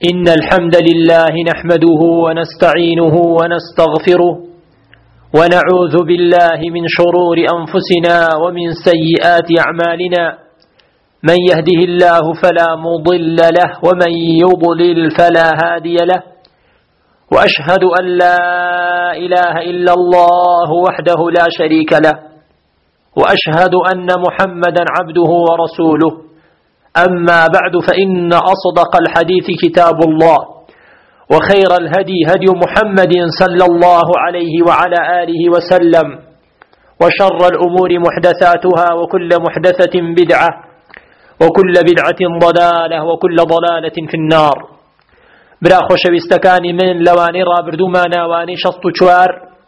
إن الحمد لله نحمده ونستعينه ونستغفره ونعوذ بالله من شرور أنفسنا ومن سيئات أعمالنا من يهده الله فلا مضل له ومن يضلل فلا هادي له وأشهد أن لا إله إلا الله وحده لا شريك له وأشهد أن محمدا عبده ورسوله أما بعد فإن أصدق الحديث كتاب الله وخير الهدي هدي محمد صلى الله عليه وعلى آله وسلم وشر الأمور محدثاتها وكل محدثة بدعة وكل بدعة ضلالة وكل ضلالة في النار. برا خوشويستكاني من لواني رابردو ما ناواني شسط چوار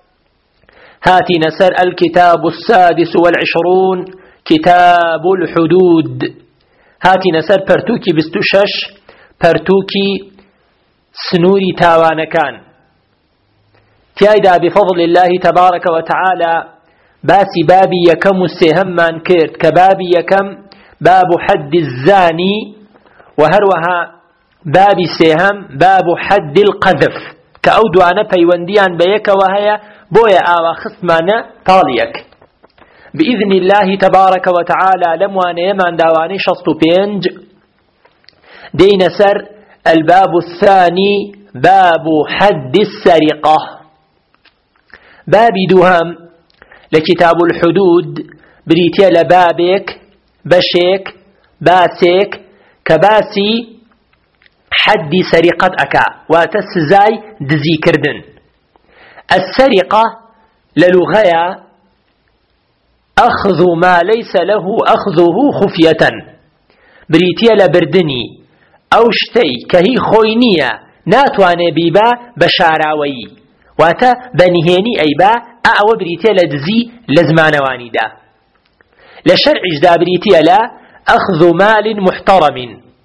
هاتي نسر الكتاب السادس والعشرون كتاب الحدود. هاتي نسر پرتوكي بستوشش پرتوكي سنوري تاوانكان تيايدا بفضل الله تبارك وتعالى باسي بابي يكم السهم كيرت كبابي يكم باب حد الزاني وهروها باب السهم باب حد القذف كأودوانا بيونديان بيك وهي بويا آوا خصمانا طاليك بإذن الله تبارك وتعالى لموانا يمان داواني شسطو بينج دين سر الباب الثاني باب حد السرقة. باب دوهم لكتاب الحدود بريتيا لبابك بشيك باسيك كباسي حد سرقة أكا واتسزاي دزي كردن. السرقة للغاية أخذ ما ليس له أخذه خفية بريتيا لبردني أو شتي كهي خوينية ناتواني بيبا بشاراوي واتا بنهيني أيبا أعوى بريتيا لدزي لزمانواني دا لشرع جدا بريتيا لا أخذ مال محترم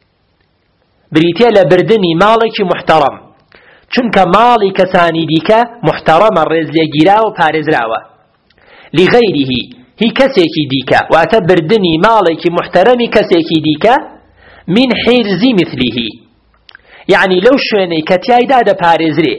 بريتيا لبردني مالك محترم چونك مالي كساني ديكا محترم الرز لجيرا وبارز راوة لغيره هي كسيكي ديكا واتا بردني مالك محترم كسيكي ديكا من حرز مثله يعني لو شويني كتياي دادا بارزري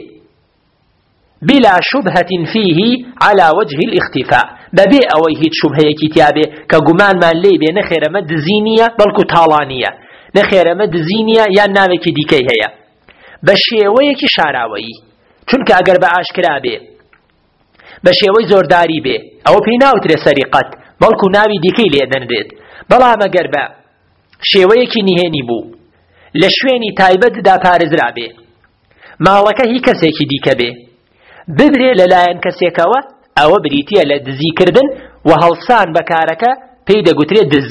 بلا شبهة فيه على وجه الاختفاء ببي اوي هيت شبهة كتابه كقمان ما ليبه نخير مد زينية بلكو طالانية نخير مد زينية يا نامك ديكي هيا بشيويك شاراوي چونك اگر باشكرا به بشيوي زورداري به او بيناوتر سرقت بلكو ناوي ديكي ليدن ريد بلا مگر با شێوەیەکی نهێنی بوو لە شوێنی تایبەت دا پارێزرا بێ ماڵەکە هی کەسێکی دیکە بێ ببرێ لەلایەن کەسێکەوە ئەوە بریتیە لە دزیکردن و هەڵسان بەکارەکە پێی دەگوترێت دز.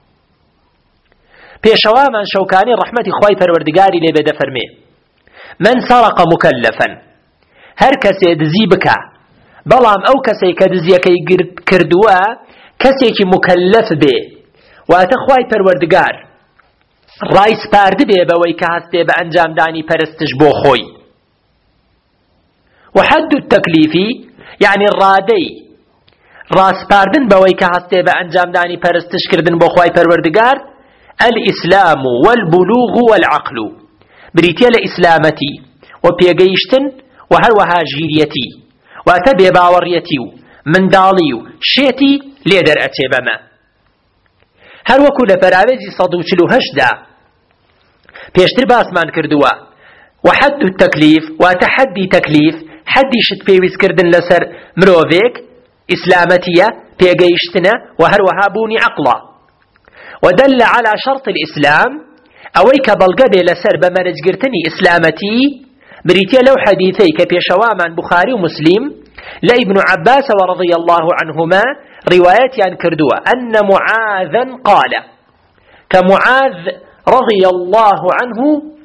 پێشەوامان شەوکانی ڕەحمەتی خوای پەروەردگاری لێ بێ دەفەرمێ من سەرق مکەلەفەن هەر کەسێ دزی بکە بەڵام ئەو کەسەی کە دزیەکەی کردووە کەسێکی مکەلەف بێ واتە خوای پەروەردگار ڕایسپارد بێ بەوەی کە هەستێ بە ئەنجامدانی پەرستش بۆ خۆی. وحد التەکلیفی یعنی ڕادەی ڕاستپاردن بەوەی کە هەستێ بە ئەنجامدانی پەرستشکردن بۆ خوای پەروەردگار الئیسلام والبلوغ والعقل بریتیە لە ئیسلامەتی و پێگەیشتن و هەروەها ژیریەتی واتە بێباوەڕیەتی و منداڵی و شێتی لێ دەرئەچێ بەمە. هەر وەکو لە پەراوێزی 148 دا پێشتر باسمان کردووە وحد التەکلیف واتە حەدی تەکلیف حەدی شت پێویستکردن لەسەر مرۆڤێک ئیسلامەتیە پێگەیشتنە و هەروەها بوونی عەقڵە ودل على شرط الإسلام ئەوەی کە بەڵگە بێ لەسەر بەمەرجگرتنی ئیسلامەتی بریتیە لەو حەدیثەی کە پێشەوامان بوخاری و مسلیم لا ابن عباس ورضي الله عنهما روايات كردوة أن معاذا قال كمعاذ رضي الله عنه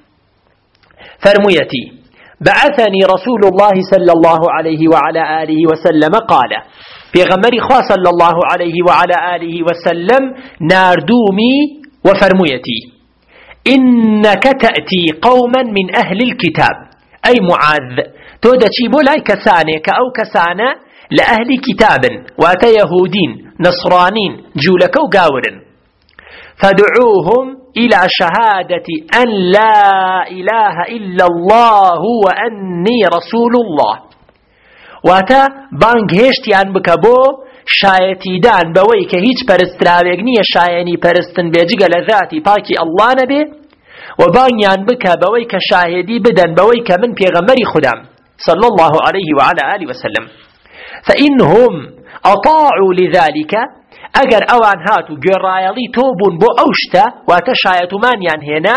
فرميتي بعثني رسول الله صلى الله عليه وعلى آله وسلم قال في غمر خوا صلى الله عليه وعلى آله وسلم ناردومي وفرميتي إنك تأتي قوما من أهل الكتاب أي معاذ تودتي بولاي كسانك أو كسانة لأهل كتاب وات يهودين نصرانين جولك وقاورن فدعوهم إلى شهادة أن لا إله إلا الله وأني رسول الله. واتا بانگ هشتیان بکبو شایەتیدان بەوەی کە هیچ پەرستراوێک نییە شایەنی پەرستن بێجگە لە ذاتی پاکی ئەڵڵا نەبێ، و بانگیان بکە بەوەی کە شاهدی بدەن بەوەی کە من پێغەمبەری خودام صلى الله عليه وعلى آله وسلم. فإنهم أطاعوا لذلك أجر أوان هاتو جرايلي توبون بو أوشتا واتشايتمان هنا،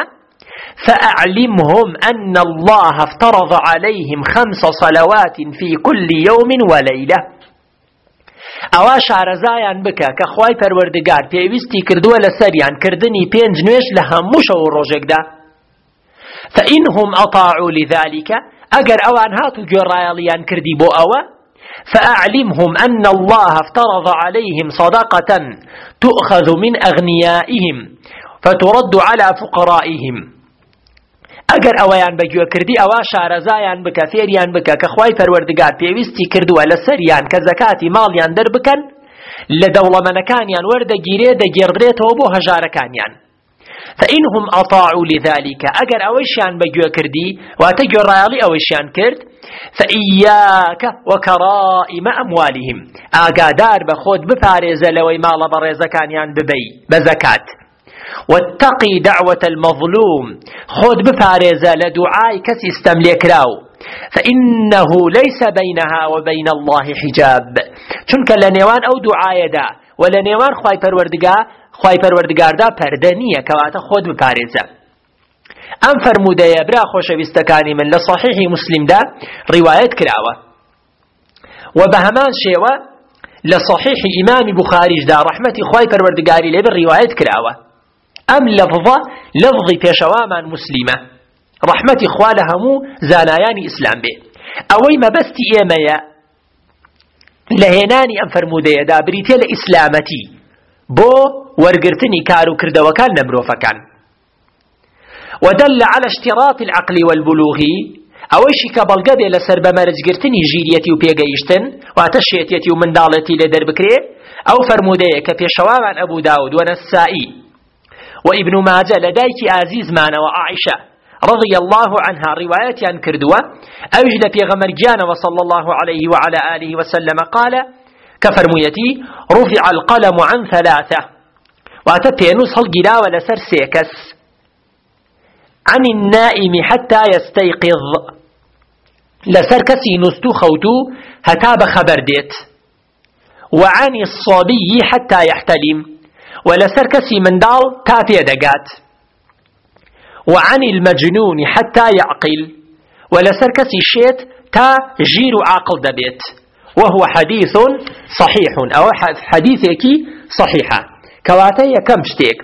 فأعلمهم أن الله افترض عليهم 5 صلوات في كل يوم وليلة. ئەوا شارەزایان بکە کە خوای پەروەردگار پێویستی کردووە لە سەریان کردنی 5 نوێژ لە هەموو شەو و ڕۆژێکدا. فإنهم أطاعوا لذلك أجر أوان هاتو جرايليان كردي بو أوا، فأعلمهم أن الله افترض عليهم صدقة تؤخذ من أغنيائهم فترد على فقرائهم. أجر أوان بجوا كردي أوا شارزايان بك فيريان بك كخواي پروردگار بيوستي كردوا لسريان كزكاتي ماليان دربكن لدولة منكانيان ورد جيري دا جيربريت وبو هجاركانيان. فإنهم أطاعوا لذلك أجر أويشان بجوا كردي واتجوا رايالي أويشان كرد، فإياك وكرائم أموالهم أقادار بخود بفارز لوي مال برزكانيان ببي بزكاة، واتقي دعوة المظلوم خود بفارز لدعاء كسي استملك راو، فإنه ليس بينها وبين الله حجاب. چونك لنيوان أو دعاء دا ولنيوان خواهي پروردگار دا پردنية كواتا خود بفارزه. أم فرمودية برا خوشويستكاني من لصحيح مسلم دا رواية كراوة، وبهمان شيوة لصحيح إمام بخاري دا رحمة خواهي پروردگاري لبر رواية كراوة. أم لفظي بيشواما مسلمة رحمة خوالهمو زانايان إسلام به. أوي ما بستي إيمايا لهناني أم فرمودية دا بريتيل إسلامتي بو ورقرتني كارو كردو كان نمروفا كان. ودل على اشتراط العقل والبلوغ أويشي كبالقدي لسر بمرزقرتني جيريتي وبيقايشتن واتشيتيتي ومن دالتي لدر بكري. أو فرمودية كبيشواما أبو داود ونسائي وابن ماجه لديك عزيز معنا وعائشة رضي الله عنها روايات عن كردوة أوجد في غمرجان وصلى الله عليه وعلى آله وسلم قال كفرميتي رفع القلم عن 3 واتبينوس هالقلاوة لسر سيكس: عن النائم حتى يستيقظ لسر كسي نستو خوتو هتاب خبر ديت، وعن الصبي حتى يحتلم ولسر كسي من دال تاتي دقات، وعن المجنون حتى يعقل ولسر كسي شيت تا جير عاقل دبيت. وهو حديث صحيح أو حديثك صحيحة. كواتي كم شتيك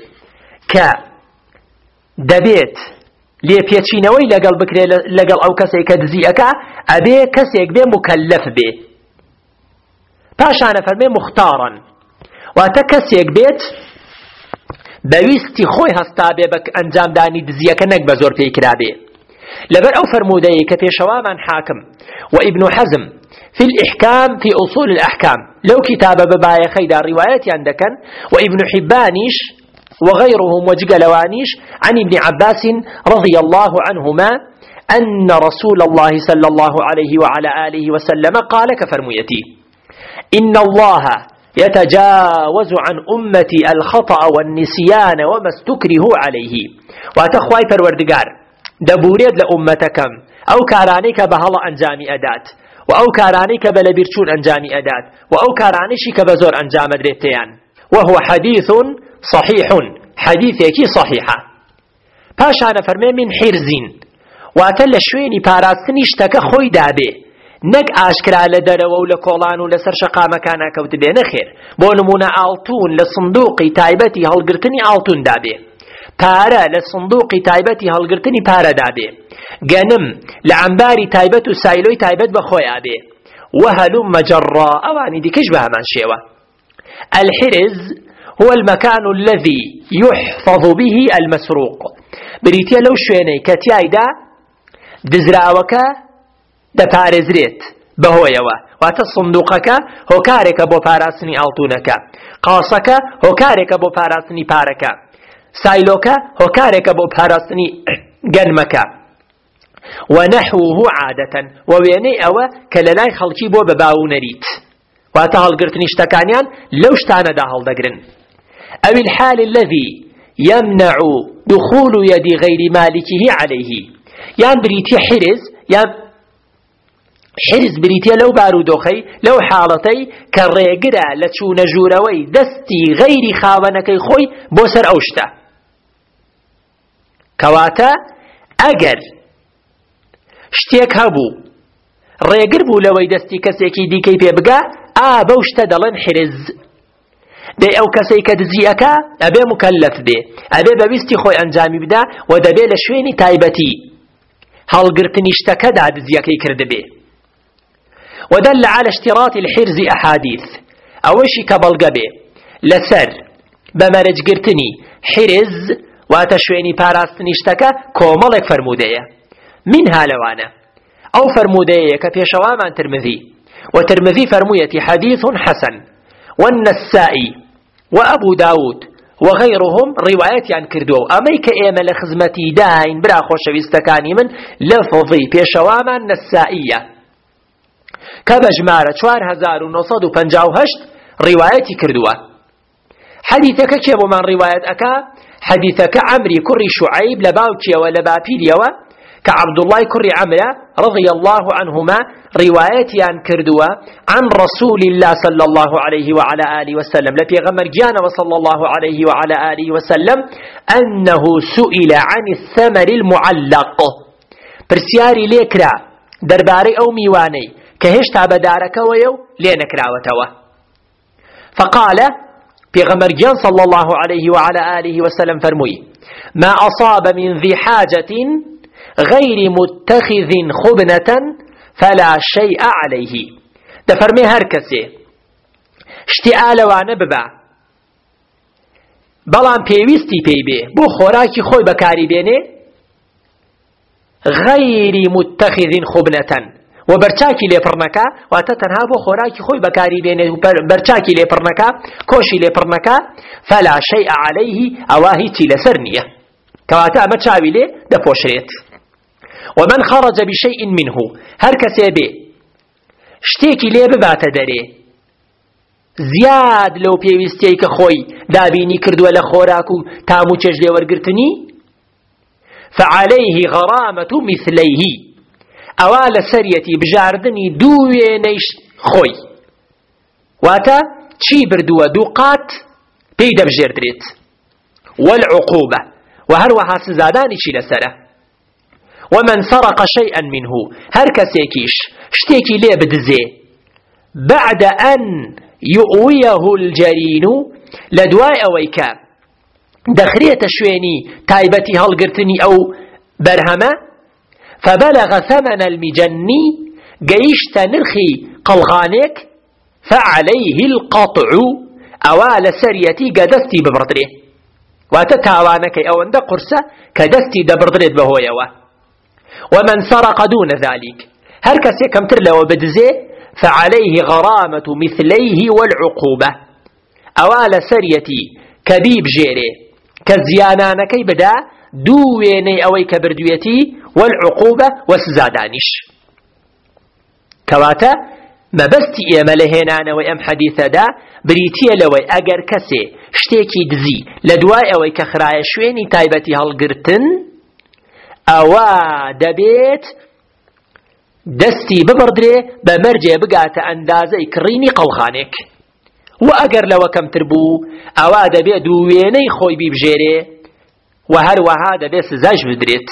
كدبيت ليبيتشينوي لقل بكري لقل أو كسي كدزيئك أبي كسيك بي مكلف بي باشانا فرمي مختارا واتكسيك بيت بويستي خوي هستابي بك أنجام داني دزيئك نك بزور في كرابي لبر أو فرمودي كبيشواما حاكم وابن حزم في الإحكام في أصول الأحكام لو كتاب ببايا خيدا روايات عندك، وابن حبانيش وغيرهم وجقلوانيش عن ابن عباس رضي الله عنهما أن رسول الله صلى الله عليه وعلى آله وسلم قال كفرميتي: إن الله يتجاوز عن أمتي الخطأ والنسيان وما استكرهوا عليه. واتخواي پروردگار دبوريد لأمتكم أو كارانيك بهلا أنجامي أدات، وأو كارانيك بلبيرشون أنجامي أدات، وأو كارانيشي كبزور أنجام دريتيان. وهو حديث صحيح حديثك صحيحة. پاشانا فرمي من حرزين واتل شويني پاراستنيش تكا خوي دابي نك آشكرا لدروا ولا كولان ولا سرشقا مكانا كوت بين خير بونمونا آلتون لصندوقي تايبتي هالقرتني آلتون دابي پارا لصندوقي تايبتي هالقرتني پارا دابي جنم لعنباري تايبت وسايلوي تايبت بخوي أبي وهلم مجرا أواني دي كشبه من شيوة. الحرز هو المكان الذي يحفظ به المسروق. بريتيا لو شويني كتياي دا دزراوكا دا بارزريت بهويوا واتا صندوقك هوكارك بو باراسني ألتونك قاصك هوكارك بو باراسني بارك سایلۆکە هۆکارێکە بۆ پاراستنی گەنمەکە. ونحوه عادة ووێنەی ئەوە کە لە لای خەڵکی بۆ بەباو نەریت، واتە هەڵگرتنی شتەکانیان لەو شتانەدا هەڵدەگرن. أو الحال الذي يمنع دخول يد غير مالكه عليه، یان بریتە حرز، یان حرز بریتە لەو بارودۆخەی لەو حاڵەتەی کە ڕێگرە لە چوونە ژوورەوەی دەستی غەیری خاوەنەکەی خۆی بۆ سەر ئەو شتە. کەواتە ئەگەر شتێک هەبوو ڕێگر بوو لەوەی دەستی کەسێکی دیکەی پێ بگا، بەو شتە دەڵێن حرز. دەی ئەو کەسەی کە دزیەکە ئەبێ مکەلەف بێ، ئەبێ بەویستی خۆی ئەنجامی بدا و دەبێ لە شوێنی تایبەتی هەڵگرتنی شتەکەدا دزیەکەی کردبێ. ودل على اشتراط الحرز أحاديث، أوشي كبلغبي لسر بمرجگرتني حرز واتشويني باراستني اشتكى كومالك فرمودية. منها لوانا أو فرمودية كبيشوامان ترمذي، وترمذي فرمية حديث حسن، والنسائي وأبو داود وغيرهم روايات عن كردو. أميك إيما لخزمتي داين برا خوشويستكاني من لفظي بيشوامان نسائية كبجمارة 4958 روايتي كردوة. حديثك كيبو من رواية أكا حديثك عمري كري شعيب لباوكي ولبابيليوة كعبد الله كري عمرة رضي الله عنهما روايتي عن كردوة عن رسول الله صلى الله عليه وعلى آله وسلم لبي غمر جانا وصلى الله عليه وعلى آله وسلم أنه سئل عن الثمر المعلق، برسياري ليكرا درباري أو ميواني كهشتا بدارك ويو لينكراوتوا، فقال بيغمر جان صلى الله عليه وعلى آله وسلم فرمي: ما أصاب من ذي حاجة غير متخذ خبنة فلا شيء عليه. دفرمي هركسي اشتئال وانا ببع بلان بيويستي بيبي بو خوراكي خوي بكاري بيني غير متخذ خبنة وبرچاكي لپرنكا واتتنها بو خوراكي خوي بكاري بيني برچاكي لپرنكا كوشي لپرنكا فلا شيء عليه اواهي تلسرنية كواتا ما تشاوي لي دفوشريت. ومن خرج بشيء منه هركسي بي شتيكي لي ببات دري زياد لو بيويستيك خوي دابيني كردو لخوراكو تامو چجلي ورگرتني فعليه غرامة مثليه، اوال سريتي بجاردني دوينيش خوي واتا چي بردوه دوقات بيدا بجردريت. والعقوبة وهروها سزاداني چي لسره. ومن سرق شيئا منه هركسيكيش شتيكي ليه بدزي بعد أن يؤويه الجرين لدواء أويكا دخرية شويني تايبتي هالقرتني أو برهمة فبلغ ثمن المجني قيشت نرخي قلغانيك فعليه القطع أوال سريتي قدستي ببردري واتتاوانك أو عند قرصة كدستي دبردري بهويوه. ومن سرق دون ذلك هركسي كم ترلى وبدزي فعليه غرامة مثليه والعقوبة أوال سريتي كبيب جيري كزيانانكي بدا دويني أوي كبردويتي والعقوبة وسزادانش. كواتا ما بستي إيما لهنانا وإم حديثة دا بريتيا لوي أجر كسي شتيكي دزي لدواء أوي كخرايا شويني تايبتي هالقرتن أوا دبيت دستي ببردري بمرجع بقات أندازي كريني قوخانك. وأجر لو كم تربو أوا دبيت دويني خوي بيبجيري وهروها دبيت سزاج بدريت.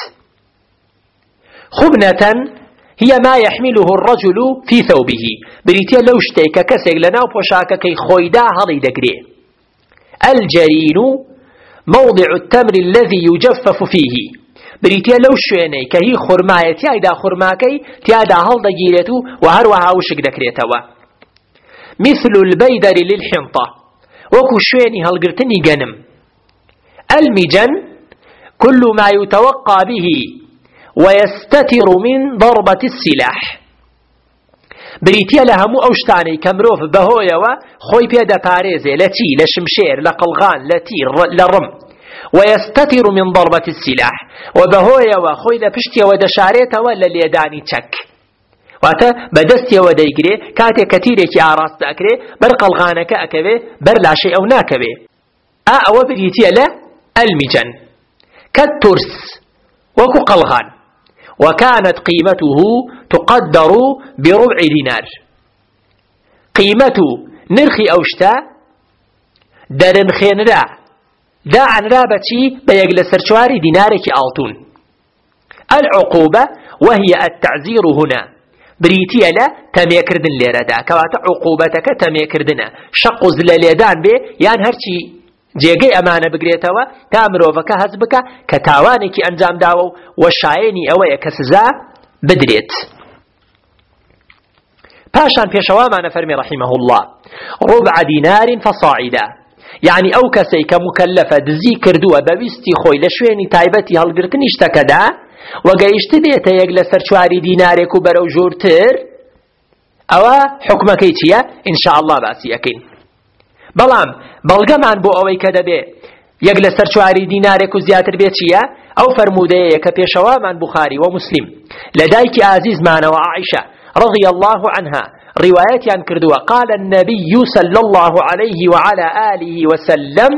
خبنة هي ما يحمله الرجل في ثوبه بريتيا لو شتيك كسيق لنا وبوشاك كي خويدا هضي دقري. الجرين موضع التمر الذي يجفف فيه بريتيا لو شويني كهي خرماية تيادا خرماكي تيادا هل دقيرتو وهروها وشك دكريتوا. مثل البيدر للحنطة وكو شويني هل قرتني جنم. المجن كل ما يتوقع به ويستتر من ضربة السلاح بريتيا لهمو أوشتاني كمروف بهويا خوي بيدا باريزي لتي لشمشير لقلغان لتير لرم ويستتر من ضربة السلاح وبهويا وخوي لبشتي ودشاريتا ولا ليداني تشك واتا بدستي وديقري كاتي كتيري كي عراس تأكري بر قلغانك أكبي بر لا شيء أو ناكبي أو بريتي له المجن كالترس وكو قلغان وكانت قيمته تقدر بربع دينار قيمته نرخي أوشتا درن خينرا دا عن رابتي بيقل سرشواري دينارك ألتون العقوبة وهي التعزير هنا بريتيا لا تميكردن ليردا كواتا عقوبتك تميكردنا شق زلاليدان بي يان هرشي جيغي أمانة بقريتوا تامروفك هزبك كتاوانك أنجام داو وشايني أويا كسزا بدريت باشان بيشواما فرمي رحمه الله ربع دينار فصاعدا يعني أو كسي كمكلفة دزي كردوة بويستي خوي لشويني تايبتي هالقرتني اشتكدا وقايشت ديتا يقل سرشواري دينارك وبرو جورتر أو حكمك ايتيا إن شاء الله باسي أكين بلام بلغمان بو أوي كدبي يقل سرشواري دينارك وزياتر بيتيا أو فرمودية كبيشوامان بخاري ومسلم لديك عزيز معنا وعائشة رضي الله عنها روايات عن كردوة قال النبي صلى الله عليه وعلى آله وسلم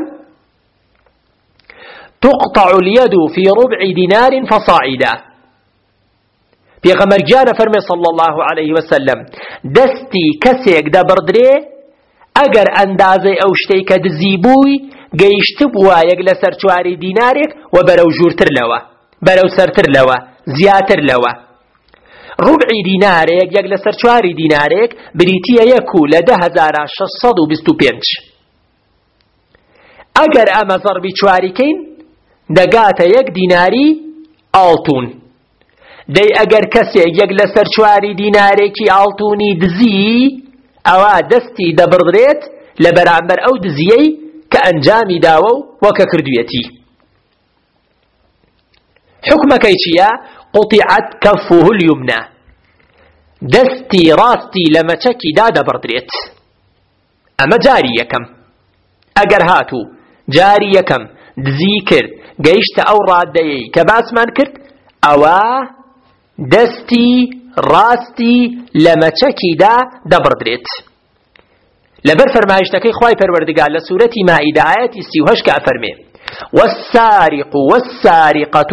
تقطع اليد في ربع دينار فصاعدا في غمر جانا فرمي صلى الله عليه وسلم دستي كسيك دا بردري اگر اندازي او شتيك دزيبوي قيشتبوا يقل سرچواري دينارك وبرو جورتر لوا برو سرتر لوا زياتر لوا ربعی دینارێک یەک لەسەر چواری دینارێک بریتیە 1,625 ئەگەر ئەمە زەربی چواریکەین دەگاتە 1 دیناری ئاڵتون دەی ئەگەر کەسێک یەک لەسەر چواری دینارێکی ئاڵتونی دزی ئەوە دەستی دەبڕدرێت لە بەرامبەر ئەو دزیەی کە ئەنجامی داوە و وەکە کردوێتی حکمەکەی چییە؟ قطعت كفه اليمنى دستي راستي لما تشكي دادا بردريت اما جاري يكم اگر هاتو جاري يكم دزيكر قيشت او رادي كباس من كرت اوا دستي راستي لما تشكي دا بردريت لبر فرمايشتكي خواي پروردگار لسورة مائدة آيات السيوهش كأفرمي والسارق والسارقة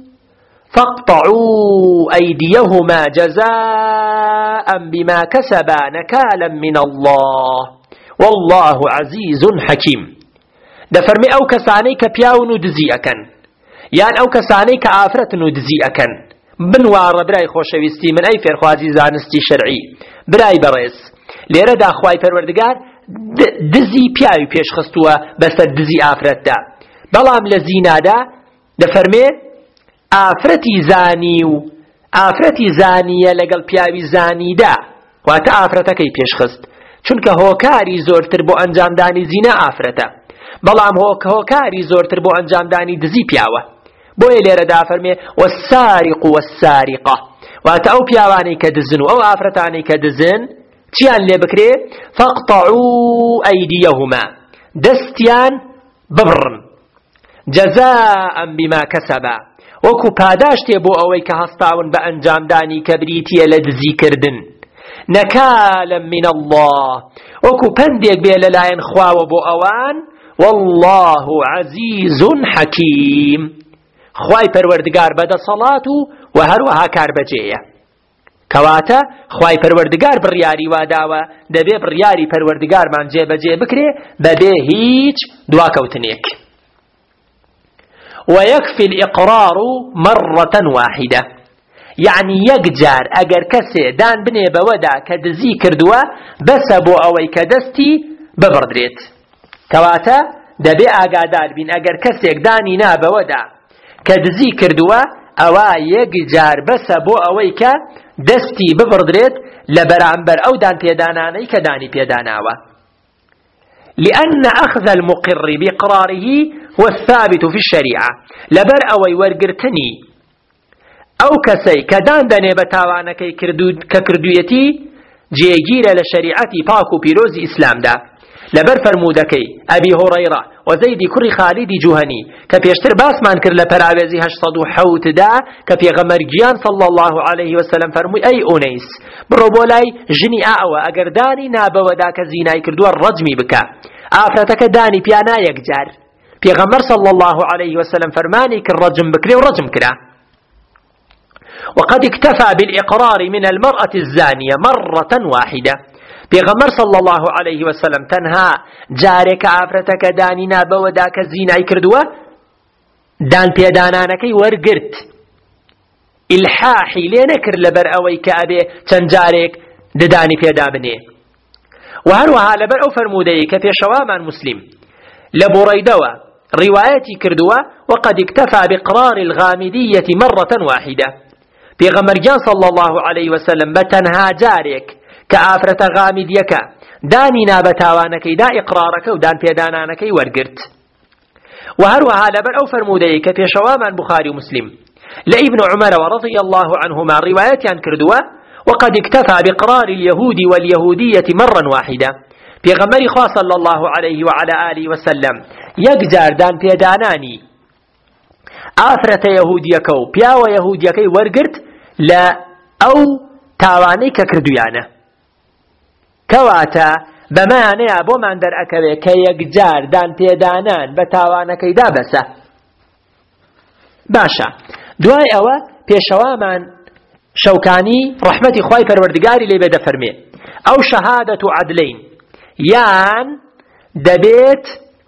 فاقطعوا أيديهما جزاء بما كسبا نكالا من الله والله عزيز حكيم دفرمي أو كساني كبياو ندزي أكن يعني أو كساني كآفرة ندزي أكن بنوار براي خوشويستي من أي فرخوازي زانستي شرعي براي بريس ليرد أخواي فروردگار دزي بياوي بيش خستوا بس دزي آفرة دا بلام لزينا دا دفرمي ئافرەتی زانی و ئافرەتی زانیە لەگەڵ پیاوی زانیدا واتە ئافرەتەکەی پێشخست چونکە هۆکاری زۆرتر بۆ ئەنجامدانی زینە ئافرەتە بەڵام هۆکاری زۆرتر بۆ ئەنجامدانی دزی پیاوە بۆیە لێرەدا فەرمێ والسارق والسارقة واتە ئەو پیاوانەی کە دزن و ئەو ئافرەتانەی کە دزن چیان لێ بکرێ فاقطعوا أيديهما دەستیان ببڕن جزاء بما كسبا وەکو پاداشتێ بۆ ئەوەی کە هەستاون بە ئەنجامدانی کە بریتیە لە دزیکردن نەکالە من الله وەکو پندێک بێ لەلایەن خواوە بۆ ئەوان والله عزیز حەکیم خوای پەروەردگار بەدەسەڵات و هەروەها کاربەجێیە کەواتە خوای پەروەردگار بڕیاری واداوە دەبێ بڕیاری پەروەردگارمان جێبەجێ بکرێ بەبێ هیچ دواکەوتنێک ويكفي الإقرار مرة واحدة يعني يقجار أجر كسي دان بني بودا كدزي كردوا بس بو أوي كدستي ببردريت كواتا دبي أقادار بين أجر كسي داني نا بودا كدزي كردوا أوا يقجار بس بو أوي كدستي ببردريت لبرعنبر أو دان بيداناني كداني بيداناوا لأن أخذ المقر بإقراره هو الثابت في الشريعة لبر أوي ورقرتني أو كسي كدان داني بتاوانكي ككردويتي جيجير لشريعتي باكو بيروز إسلام دا لبر فرمودكي أبي هريرة وزيد كري خالد جهني كبيشتر باس مان كر لبراوزي 807 دا كبيغمر جيان صلى الله عليه وسلم فرمي أي أنيس بروبولاي جني أعوى أجر داني نابا وداك زيناي كردوا الرجمي بكا آفرتك داني بيانا يكجار بيغمر صلى الله عليه وسلم فرماني كالرجم بكري ورجم كرا. وقد اكتفى بالإقرار من المرأة الزانية مرة واحدة. بيغمر صلى الله عليه وسلم تنها جارك آفرتك داني نابا وداك زيناي كردوا دان بيدانانكي ورقرت الحاحي لينكر لبر أوي كأبي تنجارك دداني بيدابني. وهروها لبر أو فرمودي كفي شوامان مسلم لبريدوا روايتي كردوا وقد اكتفى بإقرار الغامدية مرة واحدة. بيغمر جان صلى الله عليه وسلم بتنها جارك كآفرة غامديك داني نابتاوانكي دا إقرارك ودان بيدانانكي ورقرت. وهروها لبر أو فرمودي كفي شوامان بخاري ومسلم لابن عمر ورضي الله عنهما روايتي عن كردوا وقد اكتفى بإقرار اليهود واليهودية مرة واحدة. بيغمر خواه صلى الله عليه وعلى آله وسلم يقجار دان بيداناني آفرة يهوديكو بياو يهوديكي ورقرت لا أو تاواني ككردويانة كواتا بمعنى أبو من در أكوي كي يقجار دان بيدانان بتاوانكي دابسة باشا دواي أوا بيشوا من شوكاني رحمتي خواي پروردگاري لي بدا فرمي أو شهادة عدلين يان دبيت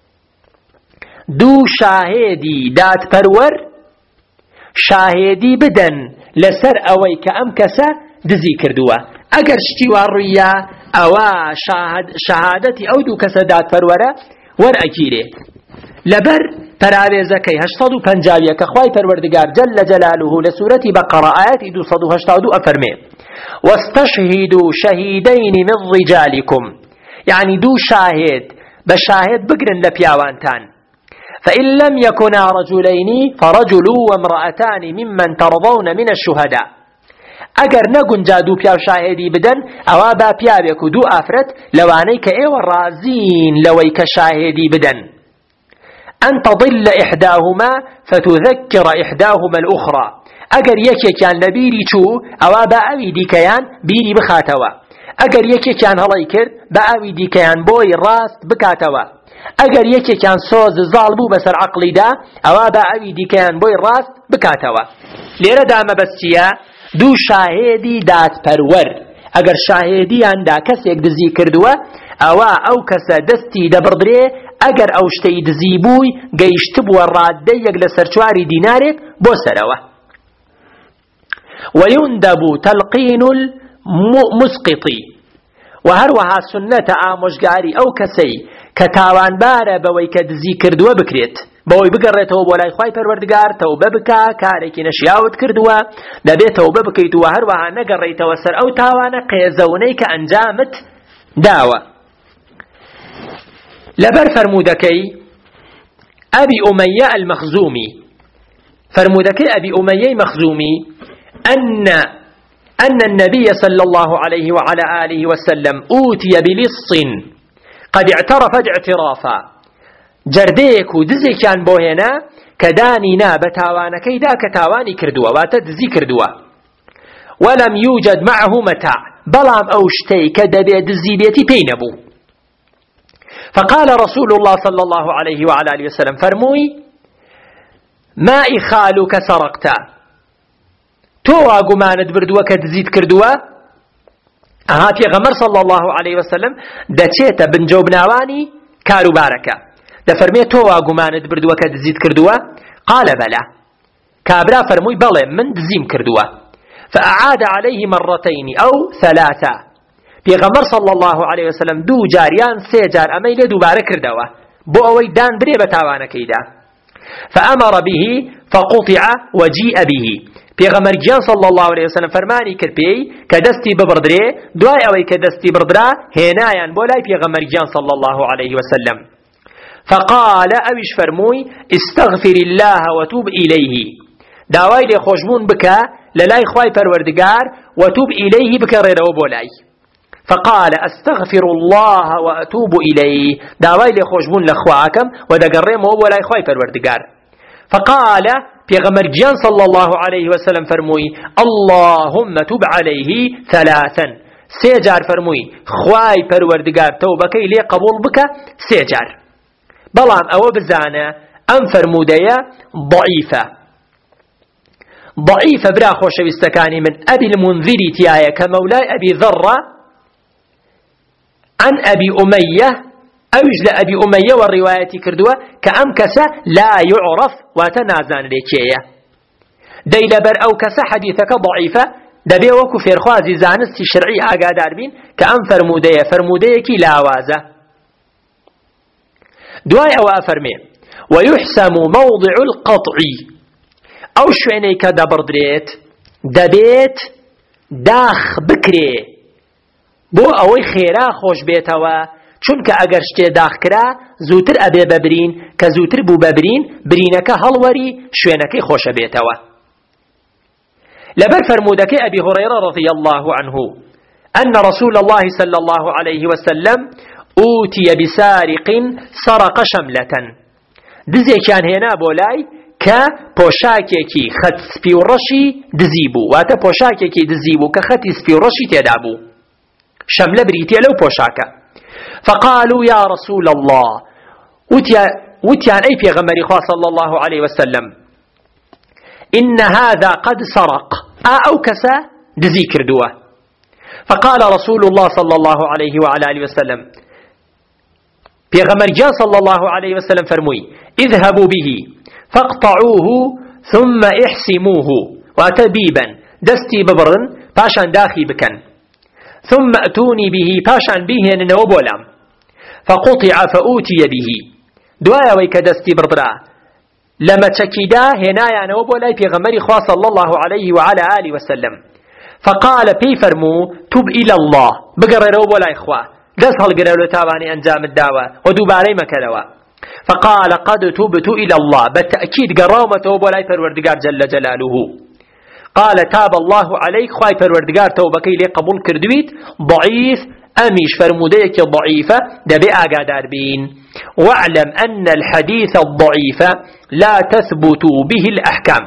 دو شاهدي دات پرور شاهدي بدن لسر أوي كأمكسة دزي كردوا اگر شتي واريا أوا شهادتي أو دو كسة دات پرورة ور أكيري لبر پراوێزەکەی 850 کە خوای پەروەردگار جل جلاله لسورة بقرة آيات 282 أفرمي واستشهدوا شهيدين من رجالكم يعني دو شاهد بشاهد بقرن لبياوانتان فإن لم يكنا رجلين فرجل وامرأتان ممن ترضون من الشهداء اگر نگن جادو پیاو شاهدی بدن او با پیاوێک و دو ئافرەت لەوانەی کە ئێوە ڕازین لەوەی کە شاهدی بدن أن تضل إحداهما فتذكر إحداهما الأخرى أجر يكي كان لبيري شو أو بأوي دي كيان بيري بخاتوا أجر يكي كان هلايكر بأوي دي كيان بوي راست بكاتوا أجر يكي كان صوز ظالبو بسر عقلي دا أو بأوي دي كيان بوي راست بكاتوا ليرة دام بسيا دو شاهدي دات پرور أجر شاهدي عند كسيك دزي كردوا أو كسا دستي دبردري اگر او شتي دزيبوي گيشتب ورادي يقل سرچواري دينارك بو سروا ويندب تلقين المسقطي وهروها سنة آموشگاري او كسي كتاوان بارا بوي كدزي كردوا بكريت بوي بقريتو بولاي خواي پروردگار توبه بكا كاريكي نشياوت كردوا دبي توبه بكيتو وهروها نقريتو سر او تاوانا قيزونيك انجامت داوة لبر فرمودكي أبي أمية المخزومي فرمودكي أبي أمية مخزومي أن النبي صلى الله عليه وعلى آله وسلم أوتي بلص قد اعترف اعترافا جرديك ودزي كان بوهنا كداني نابتاوانكي دا كتاواني كردوا واتدزي كردوا ولم يوجد معه متاع بلام أوشتي كدبي دزي بيتي بينبو فقال رسول الله صلى الله عليه وعلى آله وسلم فرموي ما إخالك سرقتا تو أقماند بردوا كتزيد كردوا هاتي غمر صلى الله عليه وسلم دچيت بن جوبناواني كارو باركا دفرمي تو أقماند بردوا كتزيد كردوا قال بلى كابرا فرموي بلى من دزيم كردوا فأعاد عليه مرتين أو ثلاثة پیغمبر صلى الله عليه وسلم دو جاريان سي جار امي له دوباره كردوا بو اوي دان بري بتاوانكيدا فامر به فقطع وجيء به پیغمبر جان صلى الله عليه وسلم فرماني كربي كدستي ببردري دواي اوي كدستي بردرا هنايان بولاي پیغمبر جان صلى الله عليه وسلم فقال اويش فرموي استغفر الله وتوب اليه داواي لي خوشبون بك للاي خواي پروردگار وتوب اليه بك ريرو بولاي فقال استغفر الله وأتوب إليه داوای لێ خۆشبوون لە خواکەم و دەگەڕێمەوە بۆ لای خوای پەروەردگار. فقال پێغەمبەر گیان صلى الله عليه وسلم فرمووی اللهم تب عليه ثلاثا سێ جار فەرمووی خوای پەروەردگار تەوبەکەی لێ قبول بکە سێ جار. بەڵام ئەوە بزانە ئەم فەرموودەیە ضعیفە. ضعیفە برا خۆشەویستەکانی من. ئەبی المنذری تایە کە مەولای ئەبی ذەڕە عن أبي أمية أوج لأبي أمية والرواية كردوة كأم كسا لا يعرف وتنازان لكيه دي لبر أو كسا حديثك ضعيفة دبي وكو فيرخوازي زانستي شرعي آقادار بين كأم فرمودية كي لاوازة دواي أو أفرمي ويحسم موضع القطع أو شوينيك دبردريت دبيت داخ بكري بۆ ئەوەی خێرا خۆش بێتەوە چونکە ئەگەر شتێ داخکرا زووتر ئەبێ بەبرین کە زووتر بوو بەبرین برینەکە هەڵوەری شوێنەکەی خۆشە بێتەوە. لەبەر فەرموودەکەی ئەبی هورەیرە رضي الله عنه أن رسول الله صلى الله عليه وسلم أوتي بسارق سرق شملة دزێکیان هێنا بۆ لای کە پۆشاکێکی خەت سپی و ڕەشی دزی بوو واتە پۆشاکێکی دزی بوو کە خەتی سپی و ڕەشی تێدا بوو شملة بريتيا لو بوشاكا. فقالوا يا رسول الله وتيان أي پیغمبری خواه صلى الله عليه وسلم إن هذا قد سرق أو كسا دزي كردوه. فقال رسول الله صلى الله عليه وعلى آله وسلم پیغمبر جا صلى الله عليه وسلم فرموي اذهبوا به فاقطعوه ثم احسموه واتبيبا دستي ببرن باشان داخي بكن ثم أتوني به باشان به نوبولام فقطع فأوتي به دوايا ويك دستي بردرا لما تشكيدا هنايا نوبولاي في غمري خوا صلى الله عليه وعلى آله وسلم فقال بيفرمو تب إلى الله بقر نوبولاي خوا دس هالقرالو تاباني أنجام الدعوة ودوباري مكالوا فقال قد تبت إلى الله بالتأكيد قرامة نوبولاي فروردقار جل جلاله. قال تاب الله عليك خواي پروردگار توبكي لي قبول كردويت ضعيف أميش فرموديك ضعيفة دبي آقادار بين. واعلم أن الحديث الضعيف لا تثبت به الأحكام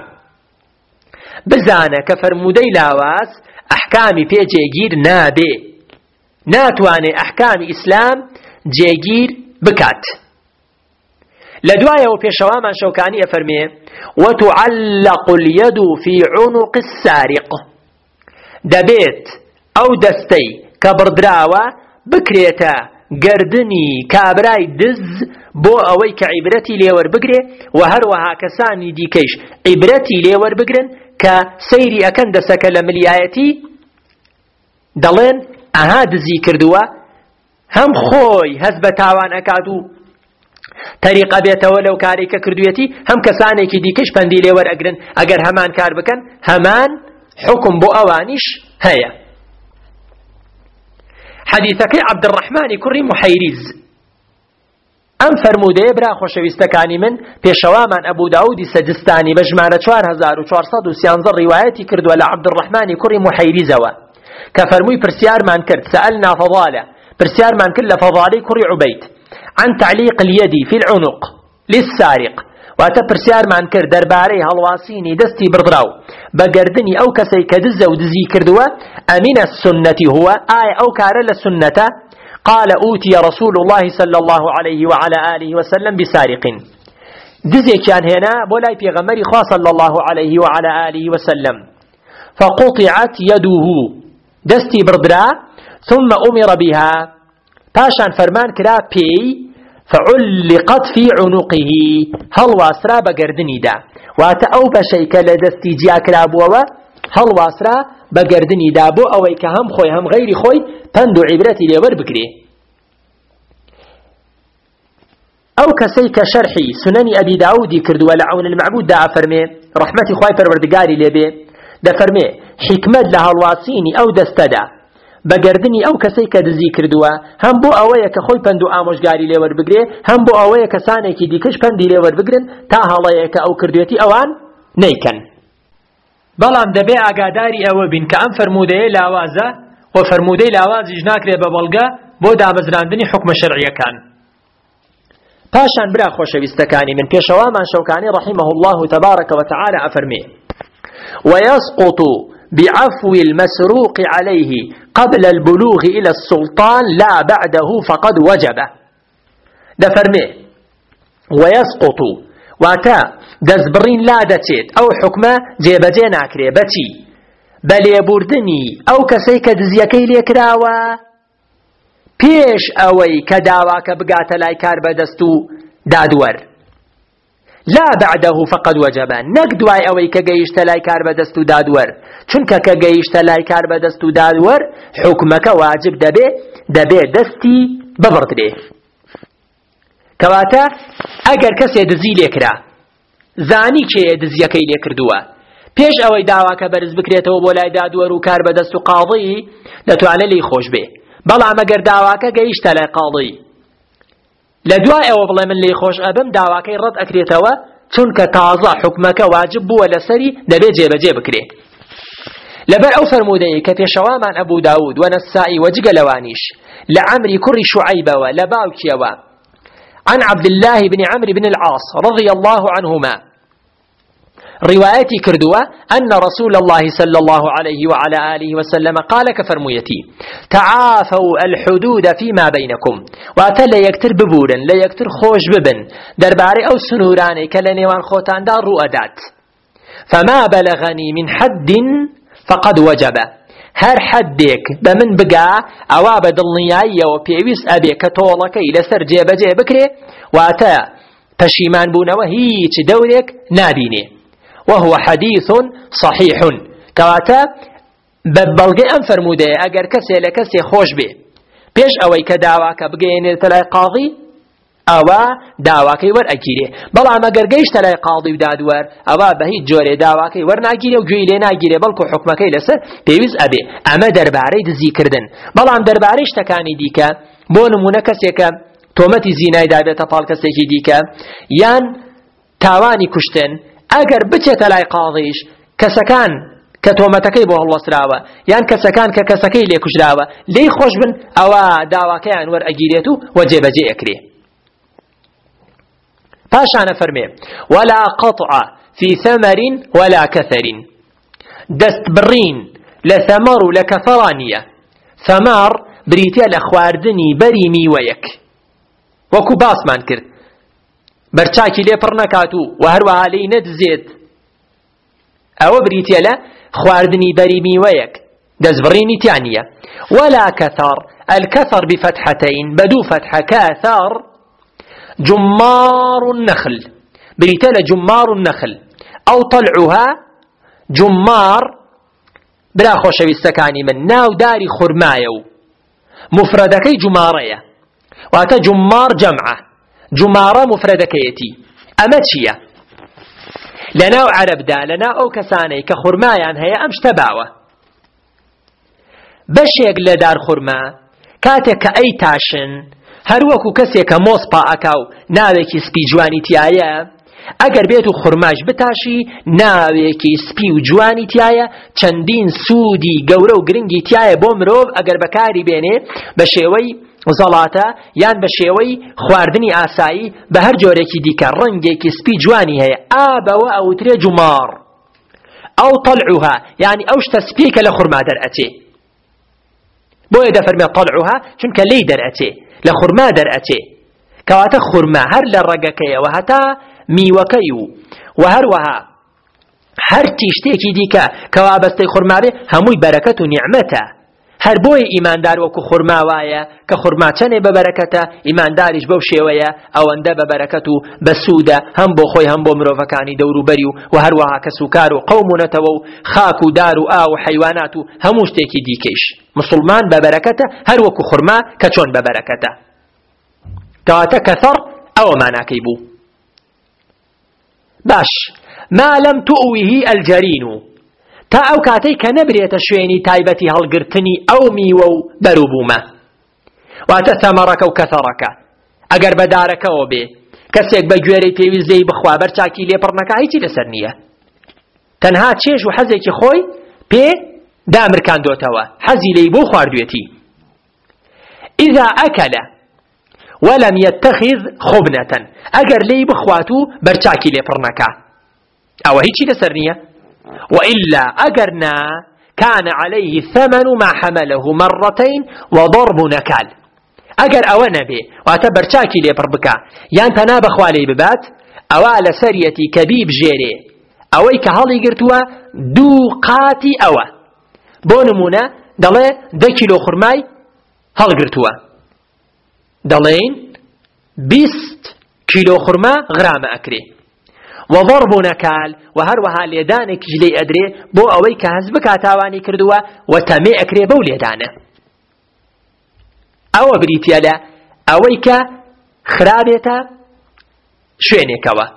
بزانا كفرمودي لاواس أحكامي بي جيجير نابي ناتواني أحكام إسلام جيجير بكات. لدوايا وبيشوا من شوكاني أفرمي وتعلق اليد في عنق السارق دبيت أو دستي كبردراوة بكريتا قردني كابراي دز بو أويك عبرتي ليور بقري وهروها كساني ديكيش عبرتي ليور بقرن كسيري أكندسك لمليايتي دلين أهادزي كردوا هم خوي هزبتاوان أكادو طريقة بيته ولو كاريكا كردويتي هم كساني كي ديكش بندي ليور أقرن أقر همان كار بكن همان حكم بو أوانيش هيا. حديثك عبد الرحمن كري محيريز أم فرموده برا خوشويستكاني من بيشوامان أبو داود سجستاني بجمانة 4413 رواياتي كردو على عبد الرحمن كري محيريزوا كفرموي برسيار من كرد سألنا فضالة برسيار من كل فضالي كري عبيد عن تعليق اليد في العنق للسارق واتبرسيار من كرد درباري هالواسيني دستي بردراو بقردني أو كسي كدز ودزي كردوا أمن السنة هو أو كارل السنة. قال أوتي رسول الله صلى الله عليه وعلى آله وسلم بسارق دزي كان هنا بولاي في غمري خوا صلى الله عليه وعلى آله وسلم فقطعت يده دستي بردرا ثم أمر بها پاشان فرمان کرا پی فعلقت في عنقه هل واسرا بگردنی دا واتا او بشی که لدستی جیا کرا بووا هل واسرا بگردنی دا بو اوی که هم خوی هم غیری خوی پند و عبرتی لیور بکری. او کسی که شرحی سنن ابی داودی کردو لعون المعبود دا فرمی رحمتی خواهی پروردگاری لیبی دا فرمی حکمت لهالواسینی او دسته بگردنی او کسی که دزی کردوه هم بو اوه که خوی پندو آموشگاری لیور بگره هم بو اوه کسانه که دیکش پندی لیور بگرن تا حاله که او کردویتی اوان نیکن. بلام دبی آگاداری او بین که ام فرموده لاوازه وفرمودەی لاوازیش ناکرێ بە بەڵگە بۆ دابەزراندنی حکمە شەرعیەکان. پاشان برا خۆشەویستەکانی من پێشەوامان شەوکانی رحمه الله تبارك وتعالى أفرمي ويسقط بعفو المسروق عليه قبل البلوغ إلى السلطان لا بعده فقد وجب. دفرمي ويسقط واتا دزبرين لا دتيت أو حكمة جيبجي ناكري بتي بل يبردني أو كسيك دزيكي ليكراوا پیش اوی کداوا کبگات لای کار بدستو دادور لا بعده فقد وجبا نقدوای اوی کگیشت لای کار بدستو دادور چونکه کگیشت لای کار بدستو دادور حکمک واجب دبه دستی ببرد له کواتا اگر کسی دزی لیکرا زانی که دزیکی لیکردوه پیش اوی داوا کبرز بکریتو بولای دادور و کار بدستو قاضی دتوانه لی خوش به بەڵام ئەگەر داواکە گەیشتە لای قاڵی لە دوای ئەوە بڵێ من لێی خۆش ئەبم داواکەی ڕەت ئەکرێتەوە چونکە تازە حکمەکە واجب بووە لەسەری دەبێت جێبەجێ بکرێ. لەبەر ئەو فەرمودەیە کە پێشەوامان ئەبوو داود و نەسائی وەجگە لەوانیش لە عەمری کوڕی شوعەیبەوە لە باوکیەوە عن عبد الله بن عمرو بن العاص رضي الله عنهما روايتي كردوا أن رسول الله صلى الله عليه وعلى آله وسلم قال كفرميتي تعافوا الحدود فيما بينكم وأتى لا يكتر ببورن لا يكتر خوش ببن درباري أو سنوراني كلنيوان خوتان دار رؤدات فما بلغني من حد فقد وجب هر حدك بمن بقى أواب دلنياي وبيويس أبي كتولك إلى سر جيبجي بكري وأتى پشیمان بوونەوە هیچ دەورێک نابینێ وهو حديث صحيح كواتا ببلغي أم فرموده أجر كسي لكسي خوش به بيش أوي كداواك بقين تلاي قاضي أوا داواكي ور أجيره بلا ما قرقيش تلاي قاضي ودادور أوا بهي جوري داواكي ور ناجيره وجويلي ناجيره بلكو حكمكي لسر بيوز أبي أما درباري دزي كردن بلا عم درباريش تكاني ديكا بونمونه كسيكا تومتي زيناي دابتا طال كسيكي ديكا يان تاواني كشتن اگر بچێتە لای قاضیش کەسەکان کە تۆمەتەکەی بۆ هەڵوەستراوە یان کەسەکان کە کەسەکەی لێکوژراوە لێی خۆش بن ئەوە داواکەیان وەرئەگیرێت و وەجێبەجێ ئەکرێ. پاشانە فەرمێ ولا قطع في ثمر ولا كثر دەست بڕین لە ثەمەڕ و لە کەفەڕانیە. ثەمەڕ بریتە لە خواردنی بەری میوەیەک وەکو باسمان کرد برچاکی لێ پڕ نەکات و هەروەها لێی نەدزێت ئەوە بریتە لە خواردنی بەری میوەیەک دەستبڕینی تیانە. ولا كثر الكثر بفتحتين بدو فتحة كاثر جمار النخل بریتە لە جمار النخل أو طلعها جمار برا خۆشەویستەکانی من ناو داری خورمایە و مفردەکەی جمارەیە واتە جمار جەمعە جمارة مفردكيتي أما تشيا لنا عرب دا لنا أو كساني كخرمايان هي أمش تباوة بشيك لدار خرما كاتك أي تاشن هروكو كسيك موسبا أكاو ناويكي سبي جواني تيايا اگر بيتو خرماش بتاشي ناويكي سبي جواني تيايا چندين سودي گورو گرنگي تيايا بومروب اگر بكاري بيني بشيوي زەڵاتە یان بە شێوەی خواردنی ئاسایی بە هەر جۆرێکی دیکە ڕەنگێکی سپی جوانی هەیە ئابەوە ئەوترێ جومار ئەو طەلعوها یعنی ئەو شتە سپیکە لە خورما دەرئەچێ بۆیە دەفەرمێ طەلعوها چونکە لێی دەرئەچێ لە خورما دەرئەچێ کەواتە خورما هەر لە ڕەگەکەیەوە هەتا میوەکەی و هەروەها هەر تیشتێکی دیکە کەوا بەستەی خورما بێ هەمووی بەرەکەت و نیعمەتە هەر بۆی ئیماندار وەکو خورما وایە کە خورما چەنێ بەبەرەکەتە ئیمانداریش بەو شێوەیە ئەوەندە بەبەرەکەت و بەسوودە هەم بۆ خۆی هەم بۆ مرۆڤەکانی دەوروبەری و هەروەها کە سوکار و قەومونەتەوە و خاک و دار و ئا و حەیوانات و هەموو شتێکی دیکەیش مسلمان بەبەرەکەتە هەر وەکو خورما کە چۆن بەبەرەکەتە. کەواتە کەثەڕ ئەوە ماناکەی بوو. باش ما لەم توئویه ئەلجەرین تا ئەو کاتەی کە نەبرێتە شوێنی تایبەتی هەڵگرتنی ئەو میوە و بەروبوومە واتە ثەمەڕەکە و کەثەڕەکە ئەگەر بەدارەکەەوە بێ کەسێک بە گوێرەی پێویستەی بخوا بەرچاکی لێپڕنەکە هیچی لەسەر نییە تەنها چێژ و حەزێکی خۆی پێ دامرکاندۆتەوە حەزی لێی بۆ خواردوێتی إذا أكل ولم يتخذ خبنة أجر لي بخواتو برچاكي لي فرنكا أو هيك لسر نية وإلا أجرنا كان عليه ثمن ما حمله مرتين وضرب نكال أجر أونا به واتبر چاكي لي بربكا يان تناب خوالي ببات أوال سريتي كبيب جيري أوي كهالي قرتوا دو قاتي أوا بونمونا دلي 2 كيلو خرماي هل قرتوا دلين 20 كيلو خرما غرام أكري وضرب نكال وهروها ليدانك جلي أدري بو أويك هزبك تاواني كردوا وتمي أكري بو ليدانه أو بريتيالا أويك خرابيتا شوينيكوا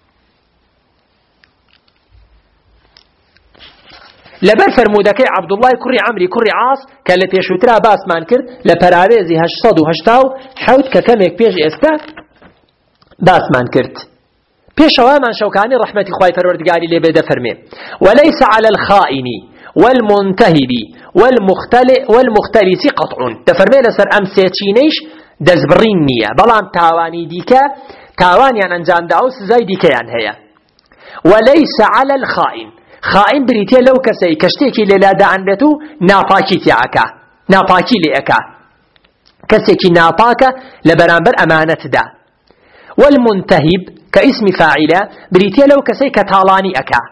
لبر فرمودكي عبد الله كري عمري كري عاص كان لبيشوترا باس مانكر لبراويزي 880 ككميك بيج استا باس مانكرت بيشوا من شوكاني رحمة إخوائي فروردقاري لبدا فرمي وليس على الخائن والمنتهب والمختلس قطع تفرمي لسر أمسيتينيش دزبرين نية بلان تاواني ديكا تاواني عن أنجام داوس زي ديكا هيا وليس على الخائن خائن بريتيا لو كسي كشتيكي للادا عنده ناپاكي تيعكا ناپاكي لئكا كسيكي ناپاكا لبرانبر أمانة دا والمنتهب كاسم فاعلة بريتيا لو كسي كتالاني أكا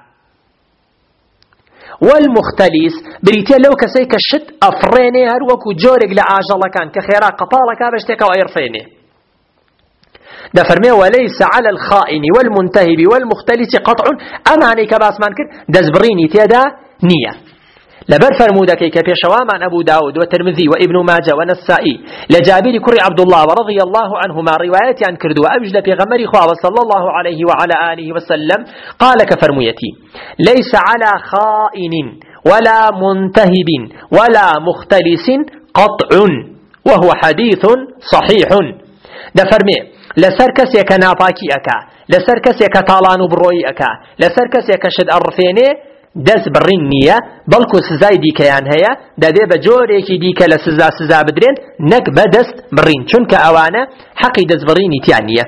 والمختلس بريتيا لو كسي كشت أفريني هروكو جورق لعاجل كان كخيرا قطالكا بشتكا وإرفيني ده فرمي وليس على الخائن والمنتهب والمختلس قطع أماني كباس مانكر دزبريني تيدا نية لبر فرمودك كبيشوا عن أبو داود والترمذي وابن ماجه ونسائي لجابر كري عبد الله ورضي الله عنهما روايات عن كردو أبجد في غمر خواه صلى الله عليه وعلى آله وسلم قال كفرميتي ليس على خائن ولا منتهب ولا مختلس قطع وهو حديث صحيح ده فرمي لسر كسيك ناپاكي أكا لسر كسيك طالانو بروي أكا لسر كسيك شد أرفيني دز برينية بلكو سزاي ديك يان هيا دا دي بجوريكي ديك لسزا بدرين نك بدست برين چونك أوانا حقي دز بريني تيانية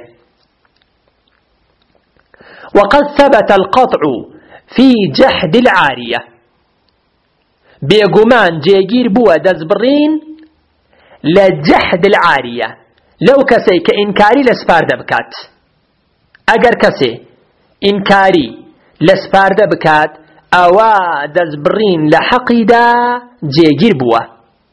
وقد ثبت القطع في جحد العارية بيقومان جيجير بوا دز برين لجحد العارية لو كسي كإنكاري لسپارده بكات اگر كسي إنكاري لسپارده بكات أوا دزبرين لحقي دا جيجير بوا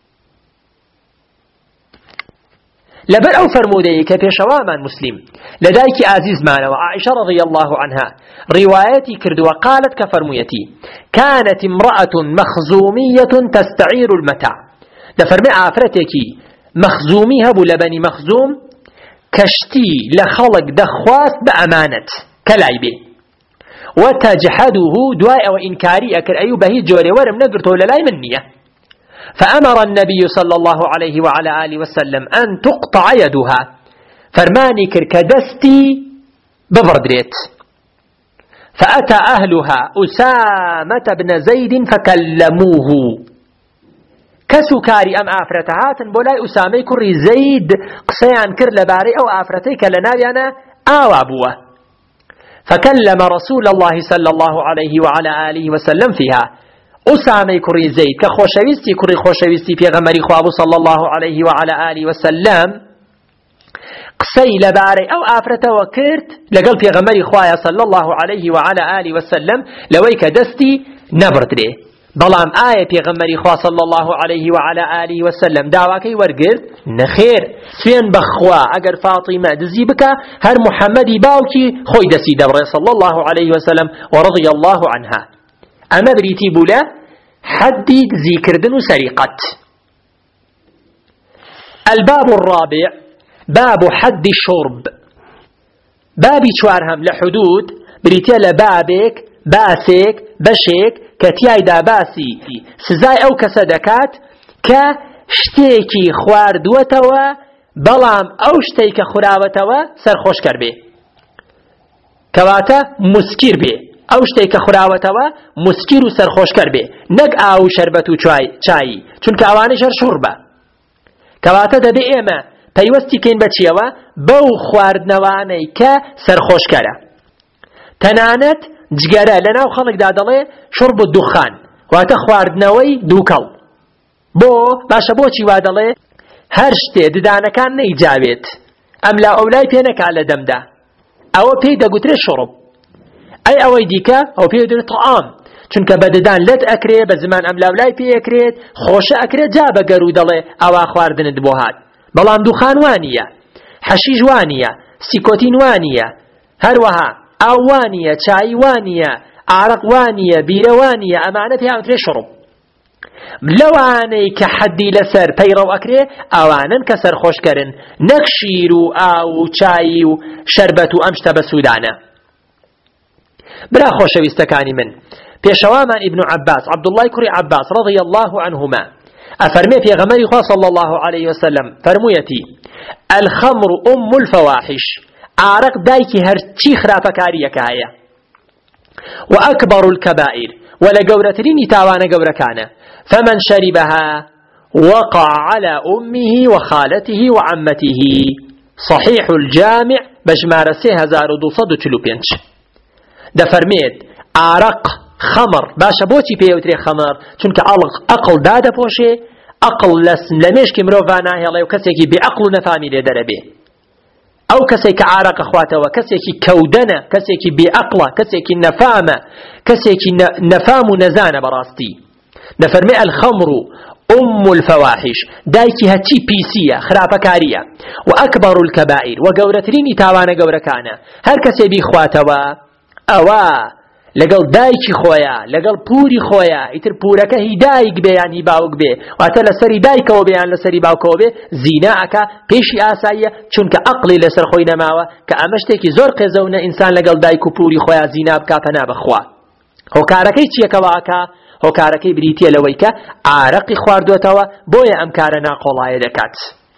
لبر أو فرمودي كبيشوا من مسلم لدايك عزيز معنا وعائشة رضي الله عنها روايتي كرد وقالت كفرميتي كانت امرأة مخزومية تستعير المتاع دفرمي عافرتكي مخزومي هبو لبني مخزوم كشتي لخلق دخواس بأمانة كلايبه وتجحده دواء وإنكاري أكر أيوب هي جوري ورم ندرته للاي منية فأمر النبي صلى الله عليه وعلى آله وسلم أن تقطع يدها فرماني كركدستي ببردريت فأتى أهلها أسامة بن زيد فكلموه كسكاري أم آفرتهات بولاي أسامي كري زيد قسيان كر لباري أو آفرتيك لنابيانا آوابوه فكلم رسول الله صلى الله عليه وعلى آله وسلم فيها أسامي كري زيد كخوشويستي كري خوشويستي في غمري خواب صلى الله عليه وعلى آله وسلم قسي لباري أو آفرته وكرت لقل في غمري خوايا صلى الله عليه وعلى آله وسلم لويك دستي نبرد ليه بلام آية پیغمبری خوا صلى الله عليه وعلى آله وسلم دعواكي ورقرد نخير سوين بخوا اگر فاطمة دزي بكا هر محمدي باوكي خوي دسي دبر صلى الله عليه وسلم ورضي الله عنها اما بريتي بولا حدي دزي كردن سرقت. الباب الرابع باب حد الشرب بابي شوارهم لحدود بريتي لبابك باسك بشك كتياي داباسي سزاي أو كسدكات كشتيكي خواردوتوا بلام أو شتيك خراوتوا سرخوش كربي كواتا مسكير بي ئەو شتێک کە خوراوەتەوە مسکیر و سەرخۆشکەر بێ، نەک ئاو و شەربەت و چایی، چونکە ئەوانەش هەر شوڕبە. کەواتە دەبێ ئێمە پەیوەستی کەین بە چیەوە؟ بەو خواردنەوانەی کە سەرخۆشکەرە. تەنانەت جگەرە لەناو خەڵکدا دەڵێ شورب الدخان، واتە خواردنەوەی دووکەڵ. بۆ باشە بۆچی وا دەڵێ؟ هەر شتێ ددانەکان نەیجاوێت، ئەم لا ئەولای پێ نەکا لە دەمدا، ئەوە پێی دەگوترێت شڕب. ئەی ئەوەی دیکە ئەو پێی دەوترێت طعام، چونکە بەددان لەت ئەکرێ، بە زمان ئەم لاولای پێ ئەکرێت، خۆشە ئەکرێت، جا بەگەر و دەڵێ ئەوا خواردنت بۆ هات. بەڵام دوخان وانیە، حەشیش وانیە، سیکۆتین وانیە، هەروەها ئاو وانیە، چای وانیە، ئارەق وانیە، بیرە وانیە، ئەمانە پێیان ئەوترێ شڕب. لەوانەی کە حەدی لەسەر پەیڕەو ئەکرێ ئەوانن کە سەرخۆشکەرن، نەک شیر و ئاو و چایی و شەربەت و ئەم شتە بە سوودانە. برا خۆشەویستەکانی من، پێشەوامان ئیبن عەباس، عەبدوڵڵای کوڕی عەباس رضی الله عنهما، ئەفەرمێ پێغەمبەری خوا صلی الله عليه وسلم فەرموویەتی: الخەمر ئوم الفەواحش، ئارەق دایکی هەرچی خراپەکاریەکە هەیە، وأكبر الكبائر، ولا جورترين تاوان جوركانه، فمن شربها وقع على أمه وخالته وعمته. صحيح الجامع بجمار 3245. ده فرميت عرق خمر باشا بوتي بيوتري خمر چونك أقل دادا بوشي، أقل لميش كمروفانا يلا يكسيكي بعقل نفامي لدربه، أو كسيك عارق أخواته، وكسيك كودنة، كسيك بعقله، كسيك نفامة، كسيك نفام نزانة براستي. نفرمي الخمر أم الفواحش، دايكي هاتي بيسية خرافكارية، وأكبر الكبائر، وقورترين تاوانا قوركانا، هر كسي بي خواته أوا لەگەڵ دایکی خۆیە، لەگەڵ پوری خۆیە، ئیتر پورەکە هی دایک بێ یان هی باوک بێ، واتە لەسەری دایکەوە بێ یان لەسەری باوکەوە بێ، زینا ئەکا پێشی ئاساییە، چونکە عەقڵی لەسەر خۆی نەماوە کە ئەمە شتێکی زۆر قێزەونە ئینسان لەگەڵ دایک و پوری خۆیان زینا بکا پەنا بەخوا. هۆکارەکەی چیەکەوە ئەکا؟ هۆکارەکەی بریتیە لەوەی کە ئارەقی خواردوێتەوە، بۆیە ئەم کارە ناقۆڵایە دەکات.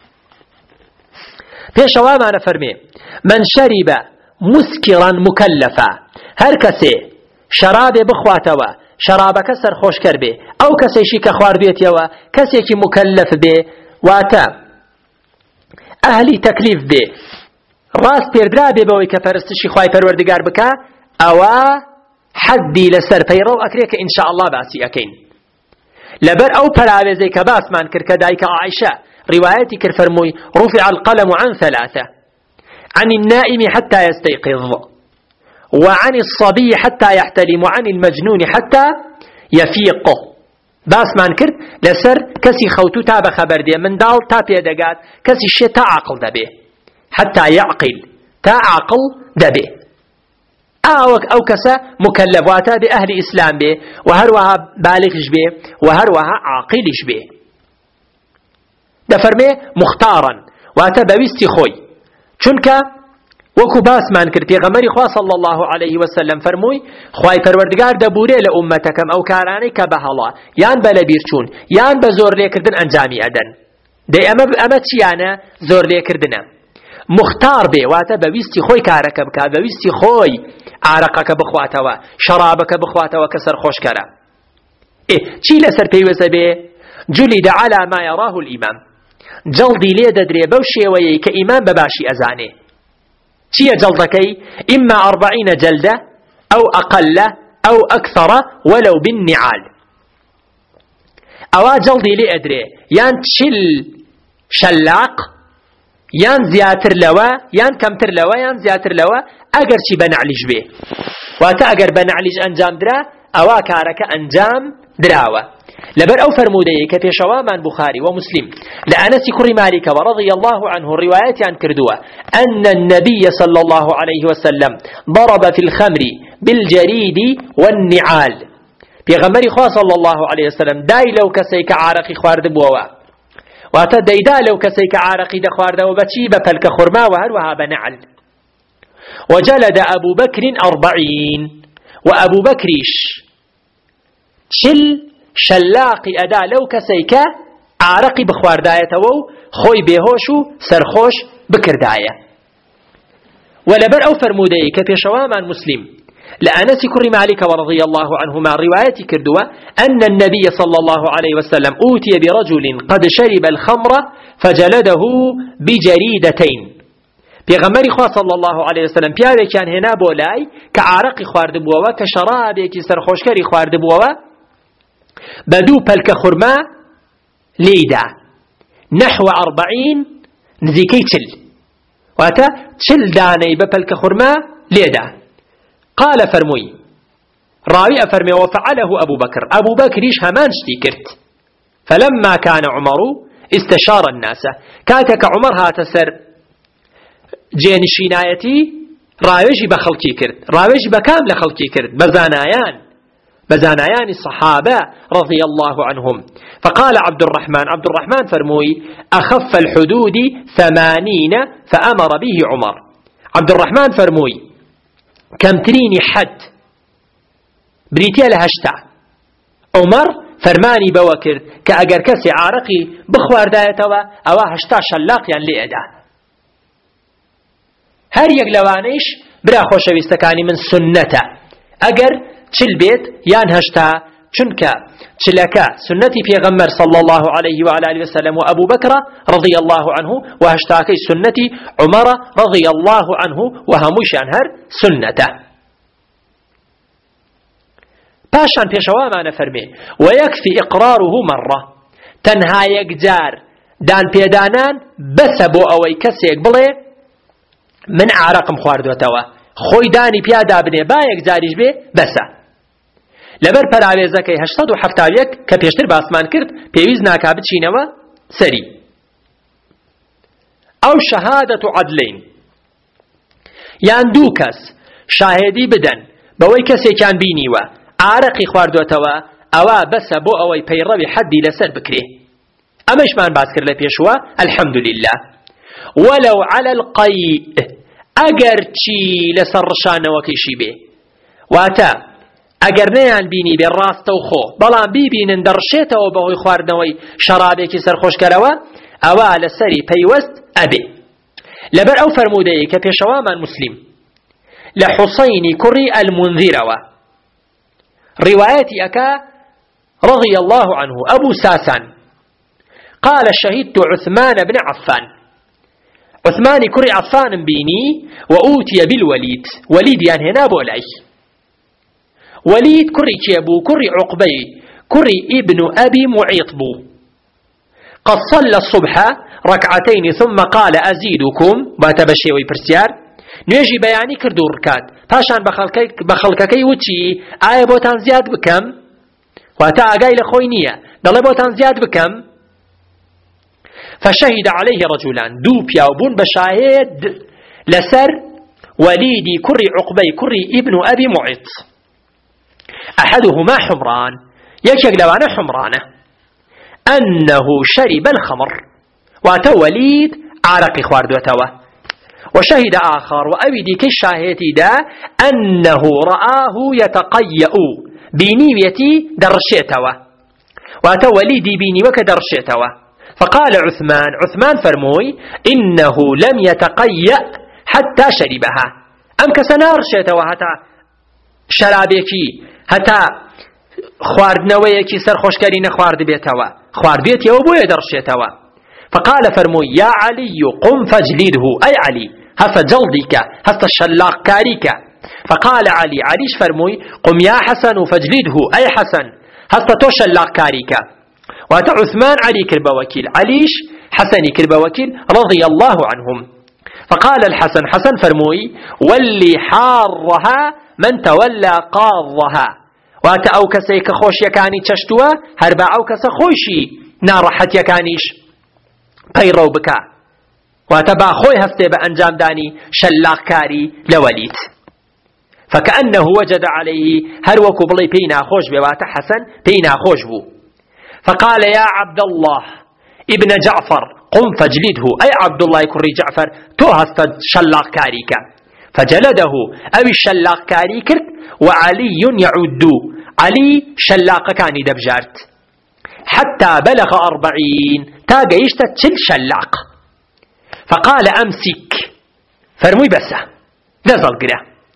پێشەوامانە فەرمێ: من شەریبە مسکڕان مکەلەفە، هەر کەسێ شرابێ بخواتەوە، شرابەکە سەرخۆشکەر بێ، ئەو کەسێکی کە خواردوێتەوە کەسێکی مکەلەف بێ، واتە ئەهلی تەکلیف بێ، ڕاست پێردرا بێ بەوەی کە پەرستشی خوای پەروەردگار بکە، ئەوە حەدی لەسەر پەیڕەو ئەکرێ کە ئینشاءالله باسی ئەکەین. لەبەر ئەو پەراوێزەی کە باسمان کرد کە دایکە عایشە ڕیوایەتی کرد فەرمووی: رفع القلم عن ثلاثة، عن النائم حتى يستيقظ، وعن الصبي حتى يحتلم، وعن المجنون حتى يفيق. باس من کرد لسر كسي خوتو تا بخبر دي، من دال تا بيدقات، كسي شي تا عقل دبي، حتى يعقل، تا عقل دبي. أو كسا مكلفاتا بأهل إسلام بي، وهروها بالغش بي، وهروها عاقلش بي. دفرمي مختارا، واتا بويستي خوي، چونك وەکو باسمان کرد پێغەمبەری خوا صلی الله عليه وسلم فەرمووی: خوای پەروەردگار دەبورێ لە ئومەتەکەم ئەو کارانەی کە بەهەڵا یان بە لەبیر چوون یان بە زۆر لێکردن ئەنجامی ئەدەن. دەی ئەمە چیانە؟ زۆر لێکردنە. مختار بێ، واتە بەویستی خۆی کارەکە بکە، بەویستی خۆی ئارەقەکە بخواتەوە، شەرابەکە بخواتەوە کە سەرخۆشکەرە. چی لەسەر پێویستە بێ؟ جولد على ما يراه الإمام، جەڵدی لێ دەدرێ بەو شێوەیەی کە ئیمان بەباشی ئەزانێ. چیە جەڵدەکەی؟ إما 40 جلدة أو أقل أو أكثر ولو بالنعال. ئەوا جەڵدی لێ ئەدرێ یان 40 شەلاق، یان زیاتر لەوە، یان کەمتر لەوە، یان زیاتر لەوە، ئەگەر چی بەنعلیش بێ، واتە ئەگەر بەنعلیش ئەنجام درا ئەوا کارەکە ئەنجام دراوە. لبر أو فرمودي كبيشوامان بخاري ومسلم لأنس كري مالك ورضي الله عنه روايات عن كردوة أن النبي صلى الله عليه وسلم ضرب في الخمر بالجريد والنعال. بيغمري خواه صلى الله عليه وسلم داي لو كسيك عارقي خوارد بوا، واتا دايدا لو كسيك عارقي دخوارد وبتشي بفلك خرما وهروها بنعل. وجلد أبو بكر 40، وأبو بكريش شل شلاقي أدا لو كسيكا عارقي بخواردايته خوي بيهوشو سرخوش بكرداية. ولبر أو فرمودي كبيشوامان مسلم لأنس كري مالك ورضي الله عنهما رواية كردوا أن النبي صلى الله عليه وسلم أوتي برجل قد شرب الخمر فجلده بجريدتين. پیغمبری خوا صلی الله علیه وسلم پیاوێکیان هێنا بۆ لای کە عارەقی خواردبووەوە کە شەرابێکی سەرخۆشکەری خواردبووەوە بە دوو پەلکە خورما لێیدا نحو 40 نزیکەی 40 واتە 40 دانەی بە پەلکە خورما لێدا. قال فرمووی ڕاوی ئەفەرمێ وفعله أبو بكر أبو بكريش هەمان شتی کرد. فلما كان عمر استشار الناس كاتك عمر هات سر جێنشینایەتی ڕاوێژی بە خەڵکی کرد. ڕاوێژی بە کام لە خەڵکی کرد؟ بەزانایانی الصحابة رضي الله عنهم. فقال عبد الرحمن فرموي أخف الحدود 80 فأمر به عمر. عبد الرحمن فرموي كم تريني حد بريتيا لهشتا عمر فرماني بوكر كأجر كسي عارقي بخوار دايتوا أو هشتا شلاقيا لئدا. هر يك لوانيش برا خوشويستكاني من سنته اگر چل بيت يان هشتا چونك چلكا سنتي پیغمبر صلى الله عليه وعلى آله وسلم وأبو بكر رضي الله عنه وهشتاكي سنتي عمر رضي الله عنه وهموش هر سنته. باشان پیشوا ما نفرمي ويكفي إقراره مرة تنها يكجار دان پیدانان بس بو اوي كسيك بلي من عرقم خواردوتەوە خۆی دانی پیادا بنێ با یەک جاریش بێ بەسە. لەبەر پەراوێزەکەی 871 کە پێشتر باسمان کرد پێویست ناکا بچینەوە سەری. ئەو شەهادەت و عەدلین یان دوو کەس شاهێدی بدەن بەوەی کەسێکیان بینیوە عارەقی خواردوتەوە ئەوە بەسە بۆ ئەوەی پەیڕەوی حەدی لەسەر بکرێ. ئەمەشمان باس کرد لە پێشوە الحەمدولله. ولو على القيء اگر چی لسر شانەوەکەیشی بێ واتە ئەگەر نەیان بینی بێ ڕاستە و خۆ بەڵام بیبینن دەڕشێتەوە بەهۆی خواردنەوەی شەرابێکی سەرخۆشکەرەوە ئەوە لەسەری پەیوەست ئەبێ. لەبەر ئەو فەرموودەیە کە پێشەوامان مسلم لە حوسەینی کوڕی المنذرەوە ڕیوایەتی ئەکا رضي الله عنه أبو ساسان قال شهدت عثمان بن عفان عثماني كري عفان بيني وأوتي بالوليد وليد يعني هنا بولاي وليد كري كيبو كري عقبي كري ابن أبي معيط بو قد صلى الصبح ركعتين ثم قال أزيدكم باتبشي ويبرسيار نيجي بياني كردو ركات پاشان بخلقكي وچي آية بوتان زياد بكم واتا اقاي لخوينية دل بوتان زياد بكم. فشهد عليه رجلان دو بياوبون بشاهد لسر وليدي كري عقبي كري ابن أبي معيط أحدهما حمران يكيق لوانا حمرانه أنه شرب الخمر واتو وليد عرقي خواردوتوه. وشهد آخر وأبدي كالشاهدي دا أنه رآه يتقيأ بنيويتي درشيتوه واتو وليدي بيني وكدرشيتوه. فقال عثمان فرموي إنه لم يتقيأ حتى شربها أم كسنار شيتوا هتا شرابيكي هتا خواردنويكي سرخوشكرين خوارد بيتوا خوارد بيتي وبويا درشيتوا. فقال فرموي يا علي قم فاجلده أي علي هفا جلدك هفا الشلاق كاريك. فقال عليش فرموي قم يا حسن فاجلده أي حسن هفا تو شلاق كاريك. وات عثمان علي كربوكيل عليش حسن كربوكيل رضي الله عنهم. فقال الحسن حسن فرموي واللي حارها من تولى قاضها وات او كسيك خوش يكاني تشتوا هربا او كس خوشي نارحت يكانيش قيرو بكا واتبا خوي هفته بانجام داني شلاق كاري لوليد. فكأنه وجد عليه هروكو بلي بينا خوش بوات حسن بينا خوش بو. فقال يا عبد الله ابن جعفر قم فاجلده أي عبد الله كري جعفر توهست شلاق كاريكا. فجلده أو الشلاق كاريكرت وعلي يعد علي شلاق كاني دبجارت حتى بلغ 40 تاقا يشتت شلاق. فقال أمسك فرمي بسه نزل قرأ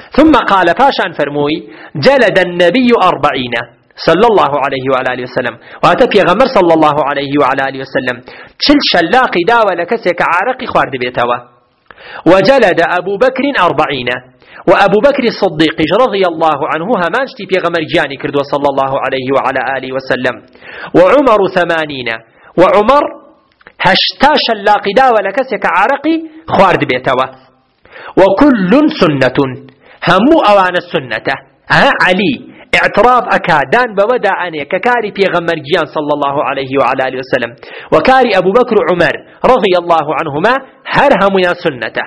ثم قال باشان فرموي جلد النبي 40 صلى الله عليه وعلى آله وسلم واتى غمر صلى الله عليه وعلى آله وسلم تشل شلاقي داوى لكسك عارقي خوارد بيتوا. وجلد أبو بكر 40 وأبو بكر الصديق رضي الله عنه همانشتي في غمر جاني كردو صلى الله عليه وعلى آله وسلم. وعمر 80 وعمر 80 شلاقي داوى لكسك عارقي خوارد بيتوا. وكل سنة همو أوان السنة علي اعتراف أكادان بودا أني ككاري في غمر جيان صلى الله عليه وعلى آله وسلم وكاري أبو بكر عمر رضي الله عنهما هرهم يا سنته.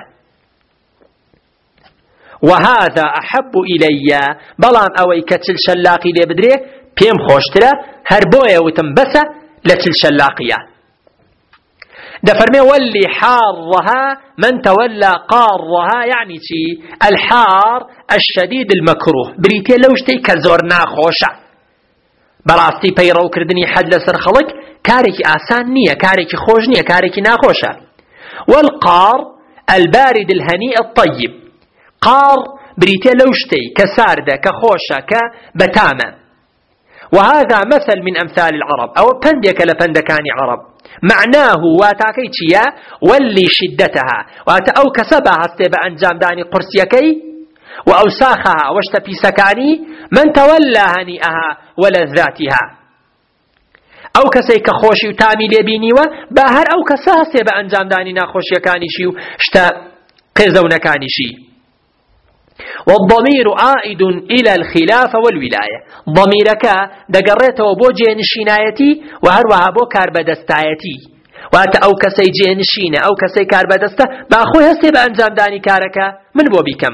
وهذا أحب إلي بلان أوي كتل شلاقي لي بدري بيم خوشترا هربويا وتنبسة لتل شلاقية. دفرمي واللي حارها من تولى قارها يعني شي الحار الشديد المكروه بريتي لوشتي كزورنا خوشة براستي بيرو كردني حد لسر خلق كاريكي آسان نية كاريكي خوش نية كاريكي ناخوشة. والقار البارد الهنيء الطيب قار بريتي لوشتي كساردة كخوشة كبتامة. وهذا مثل من أمثال العرب أو بندك لبندكاني عرب معناه واتاكيتشيا واللي شدتها واتا أو كسبها استيبا أنجام داني قرسيكي وأوساخها واشتبي سكاني من تولى هنيئها ولذاتها أو كسي كخوشي وتامي لبيني وباهر أو كسها استيبا أنجام داني ناخوشي كانيشي وشتا قيزون كانيشي. والضمير عائد إلى الخلافة والولاية ضميرك دقريته وبو جينشينايتي وهروها بو كاربدستايتي واتا أو كسي جينشينة أو كسي كاربدستا باخوي هستي بأنجام داني كارك من بو بكم.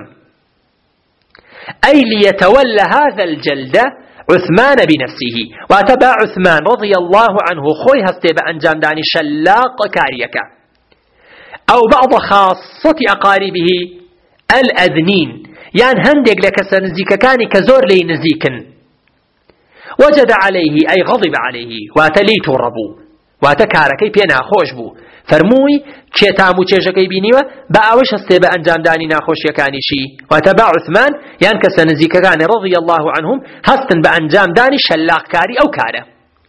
أي ليتولى هذا الجلد عثمان بنفسه واتبع عثمان رضي الله عنه خوي هستي بأنجام داني شلاق كاريك أو بعض خاصة أقاربه الأذنين يعني هندق لك سنزيك كاني كزور لي نزيكن. وجد عليه أي غضب عليه واتليت الربو واتكاركي بينا خوش بو فرموي كيتامو تشيشكي بينيوه باوش استيبا انجام داني ناخوش يكاني شي واتبع عثمان يعني كسنزيك كاني رضي الله عنهم هستن بانجام داني شلاق كاري او كاره.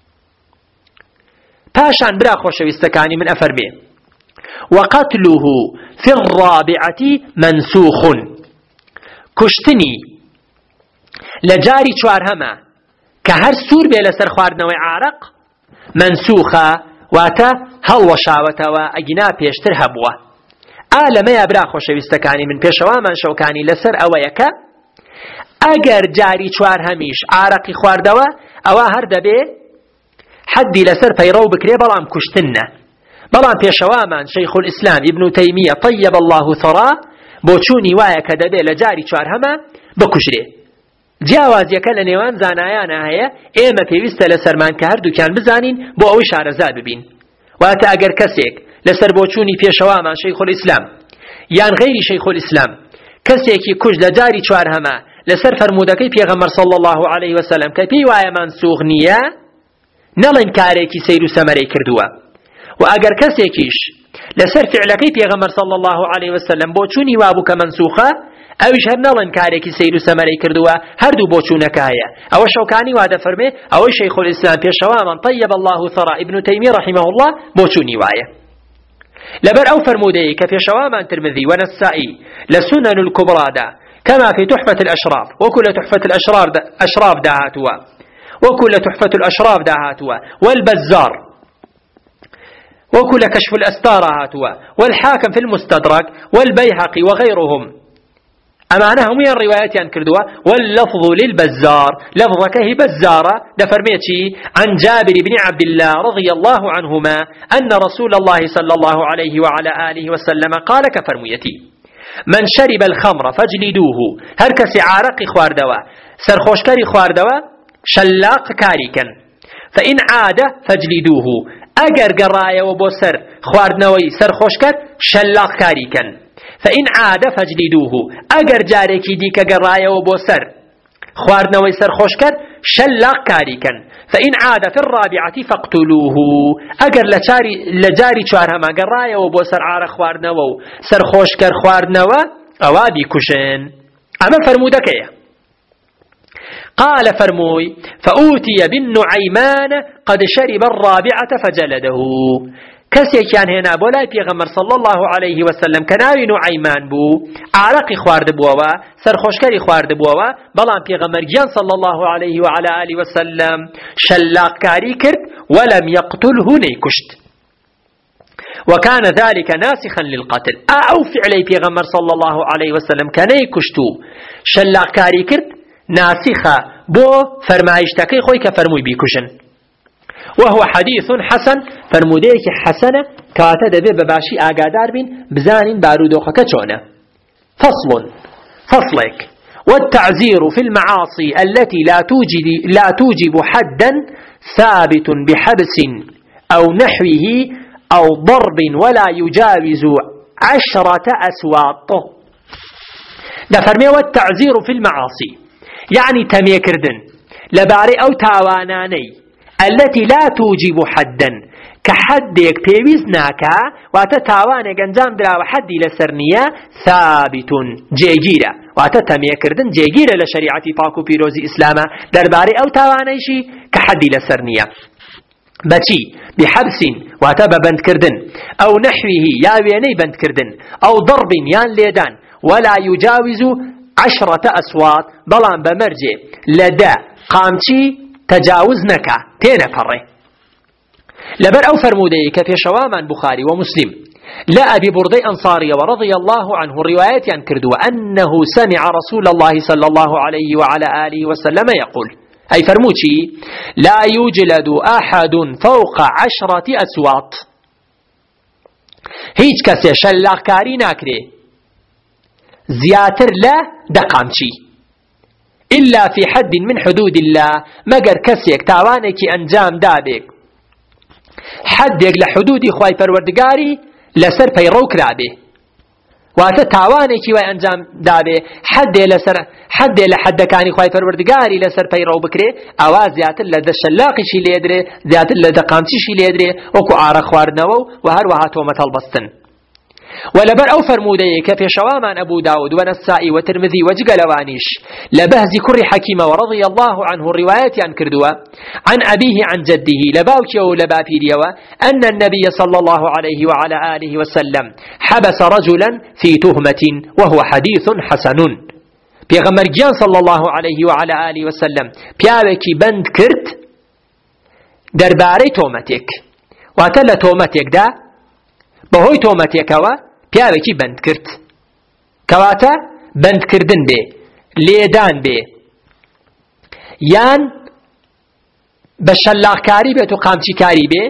باشان برا خوش ويستكاني من أفرمي وقتله في الرابعة منسوخ كشتني لجاري چوارهما كهر سور بيلا سر خواردنوي عارق منسوخة واتا هل وشاوتا واجنا بيشتر هبوه آلما يابرا خوشويستكاني من بيشوا من شوكاني لسر اويكا اگر جاري چوارهميش عارقي خواردوا او هر دبي حدي لسر بيرو بكري بلام كشتنه بلام بيشوا من شيخ الإسلام ابن تيمية طيب الله ثراه بۆچوونی وایە کە دەبێت لە جاری چوارهەمە بکوژرێ. جیاوازیەکە لە نێوان زانایانە هەیە ئێمە پێویستە لە سەرمان کە هەردووکیان بزانین بۆ ئەوەی شارەزا ببین. واتە ئەگەر کەسێک لەسەر بۆچوونی پێشەوامان شەیخ الئیسلام یان غەیری شەیخ الئیسلام کەسێکی کوژ لە جاری چوارهەمە لەسەر فەرموودەکەی پێغەمبەر صلی الله عليه وسلم کە پێی وایە مانسوخ نییە نەڵێن کارێکی سەیر و سەمەرەی کردووە. و ئەگەر کەسێکیش لسر فعلكي پیغمبر صلى الله عليه وسلم بوچوني وابوك منسوخة اوش هر نلن كاريكي سيرو سمري كردوا هردو بوچونك هيا او شوكاني وادا فرمي او شيخ الإسلام بيشواما طيب الله ثرى ابن تيمية رحمه الله بوچوني وايا لبر او فرمودي كبيشواما ترمذي ونسائي لسنن الكبرى دا كما في تحفة الأشراف وكل تحفة الأشراف داهاتوا وكل تحفة الأشراف داهاتوا والبزار وكل كشف الأستار هاتوا والحاكم في المستدرك والبيهقي وغيرهم أمانهم من الروايات ينكردوا واللفظ للبزار لفظك هي بزارة دفرميتي عن جابر بن عبد الله رضي الله عنهما أن رسول الله صلى الله عليه وعلى آله وسلم قال كفرميتي من شرب الخمر فاجلدوه هركس عارق خواردوا سرخوشكري خواردوا شلاق كاريكا فإن عاد فاجلدوه اگر قرايا وبوسر خواردنوي سر خوشكر شلاق كاريكن فإن عاد فاجلدوه اگر جاريكي ديك قرايا وبوسر خواردنوي سر خوشكر شلاق كاريكن فإن عاد في الرابعة فاقتلوه اگر لجاري چوارهما قرايا وبوسر عار خواردنوو سر خوشكر خواردنوا اوابي كشن أما فرمودك إيه؟ قال فرموي فأوتي بالنعيمان قد شرب الرابعة فجلده. كسي كان هنا بولاي پیغمبر صلى الله عليه وسلم كناوي نعيمان بو عرقي خوارد بووا سرخوشكري خوارد بووا بلان پیغمبر جان صلى الله عليه وعلى آله وسلم شلاق كاري كرد ولم يقتله نيكشت، وكان ذلك ناسخا للقتل. أو فعلي پیغمبر صلى الله عليه وسلم كنيكشتو شلاق كاري كرد ناسخة بو فرمايشتكي خوي كفرموي بيكشن. وهو حديث حسن فرموديك حسنة كاتا دبي بباشي آقادار بين بزانين بارودوخك چونه. فصلك والتعزير في المعاصي التي لا توجب حدا ثابت بحبس أو نحوه أو ضرب ولا يجاوز 10 أسواط. ده فرمي والتعزير في المعاصي يعني تميكردن لباري أو تاواناني التي لا توجب حدا كحدك بيوزناك واتتاوانك انجام درا وحدي لسرنية ثابت جيجيرة واتتميكردن جيجيرة لشريعة باكو بيروزي إسلاما درباري أو تاوانيشي كحدي لسرنية بچي بحبس واتب بندكردن أو نحوه ياويني بندكردن أو ضرب يان ليدان ولا يجاوز 10 أصوات بلان بمرجع لدى قامتي تجاوز نكا تينا فري لبر أو فرمودي كفي شوامان بخاري ومسلم لا أبي بردي أنصاري ورضي الله عنه الروايات ينكرد أنه سمع رسول الله صلى الله عليه وعلى آله وسلم يقول أي فرموشي لا يوجد أحد فوق 10 أصوات هيج كسي شلاق كاري ناكري زياتر لا دقامشي إلا في حد من حدود الله مگر كسيك تاوانك أنجام دابك حدك لحدود خواهي پروردگاري لسر پيروك رابه واتا تاوانك وأنجام دابه حد لحد كاني خواهي پروردگاري لسر پيرو بكري اواز زيادة لدى الشلاقي شي ليدري زيادة لدى قامتي شي ليدري وكو عارق خواردنو وهر وهاتو مطلبستن. ولبر أو فرمودي كفي شوامان أبو داود ونسائي وترمذي وجقلوانيش لبهز كر حكيم ورضي الله عنه الروايات عن كردوا عن أبيه عن جده لباوكي ولبابيريوا أن النبي صلى الله عليه وعلى آله وسلم حبس رجلا في تهمة وهو حديث حسن. بيغمر جان صلى الله عليه وعلى آله وسلم بياوكي بند كرت درباري تومتك واتل تومتك دا بهوي تومتيكوا پیاوێکی بند کرد کەواتە بندکردن بێ لێدان بێ یان بە شەلاقکاری بێت و قامچیکاری بێ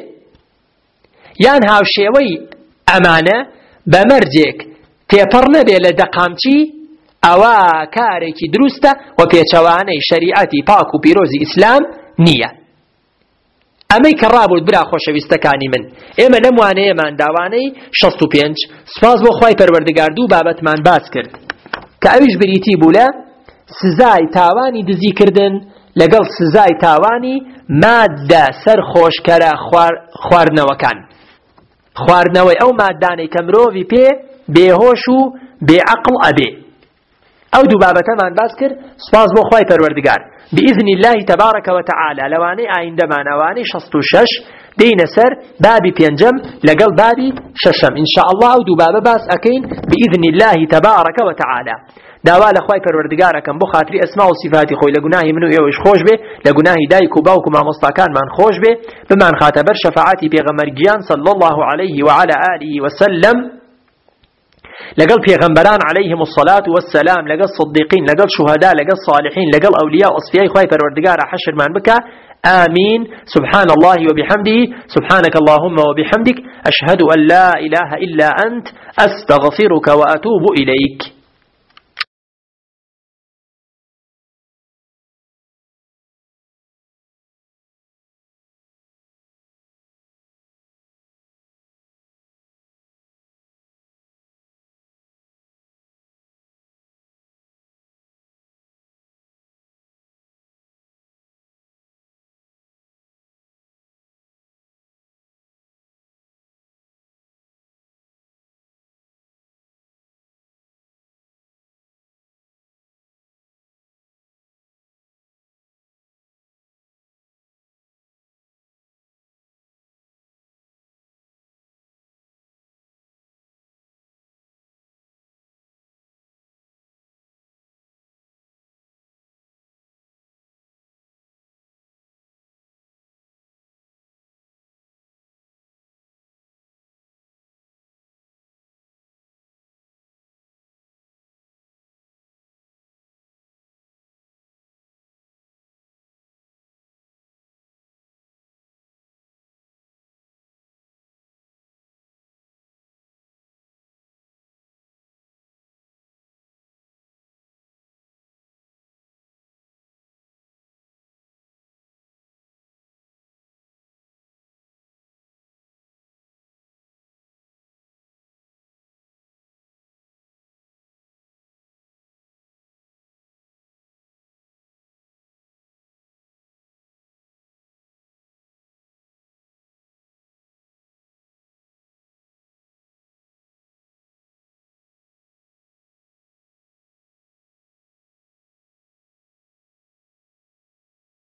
یان هاوشێوەی ئەمانە بە مەرجێک تێپەڕ نەبێ لە دەقامچی ئەوە کارێکی دروستە و پێچەوانەی شەریعەتی پاک و پیرۆزی ئیسلام نییە. ئەمەی کە ڕابوت برا خۆشەویستەکانی من ئێمە لەموانەیەمان داوانەی 65 سپاس بۆ خوای پەروەردگار دوو بابەتمان باس کرد کە ئەویش بریتی بوو لە سزای تاوانی دزیکردن لەگەڵ سزای تاوانی مادە سەرخۆشکەرە خواردنەوەکان خواردنەوەی ئەو مادانەی کە مرۆڤی پێ بێهۆش و بێعەقڵ ئەبێ. ئەو دوو بابەتەمان باس کرد سپاس بۆ خوای پەروەردگار بإذن الله تبارك وتعالى لواني آيندمان اواني 66 دين سر بابي بينجم لقل بابي ششم إن شاء الله ودو بابا باس أكين بإذن الله تبارك وتعالى. داوا لخواي پروردگاركم بو خاطري اسماء وصفات خوي لغناهي منو يوش خوش به لغناهي دايكو باوكو ما مستاكان من خوش به بمن خاتبر شفاعتي بيغمر جيان صلى الله عليه وعلى آله وسلم لقل پیغمبران عليهم الصلاة والسلام لقل صديقين لقل شهداء لقل صالحين لقل أولياء أصفياء خواهي پروردگار حشر من بك آمين. سبحان الله وبحمده سبحانك اللهم وبحمدك أشهد أن لا إله إلا أنت أستغفرك وأتوب إليك.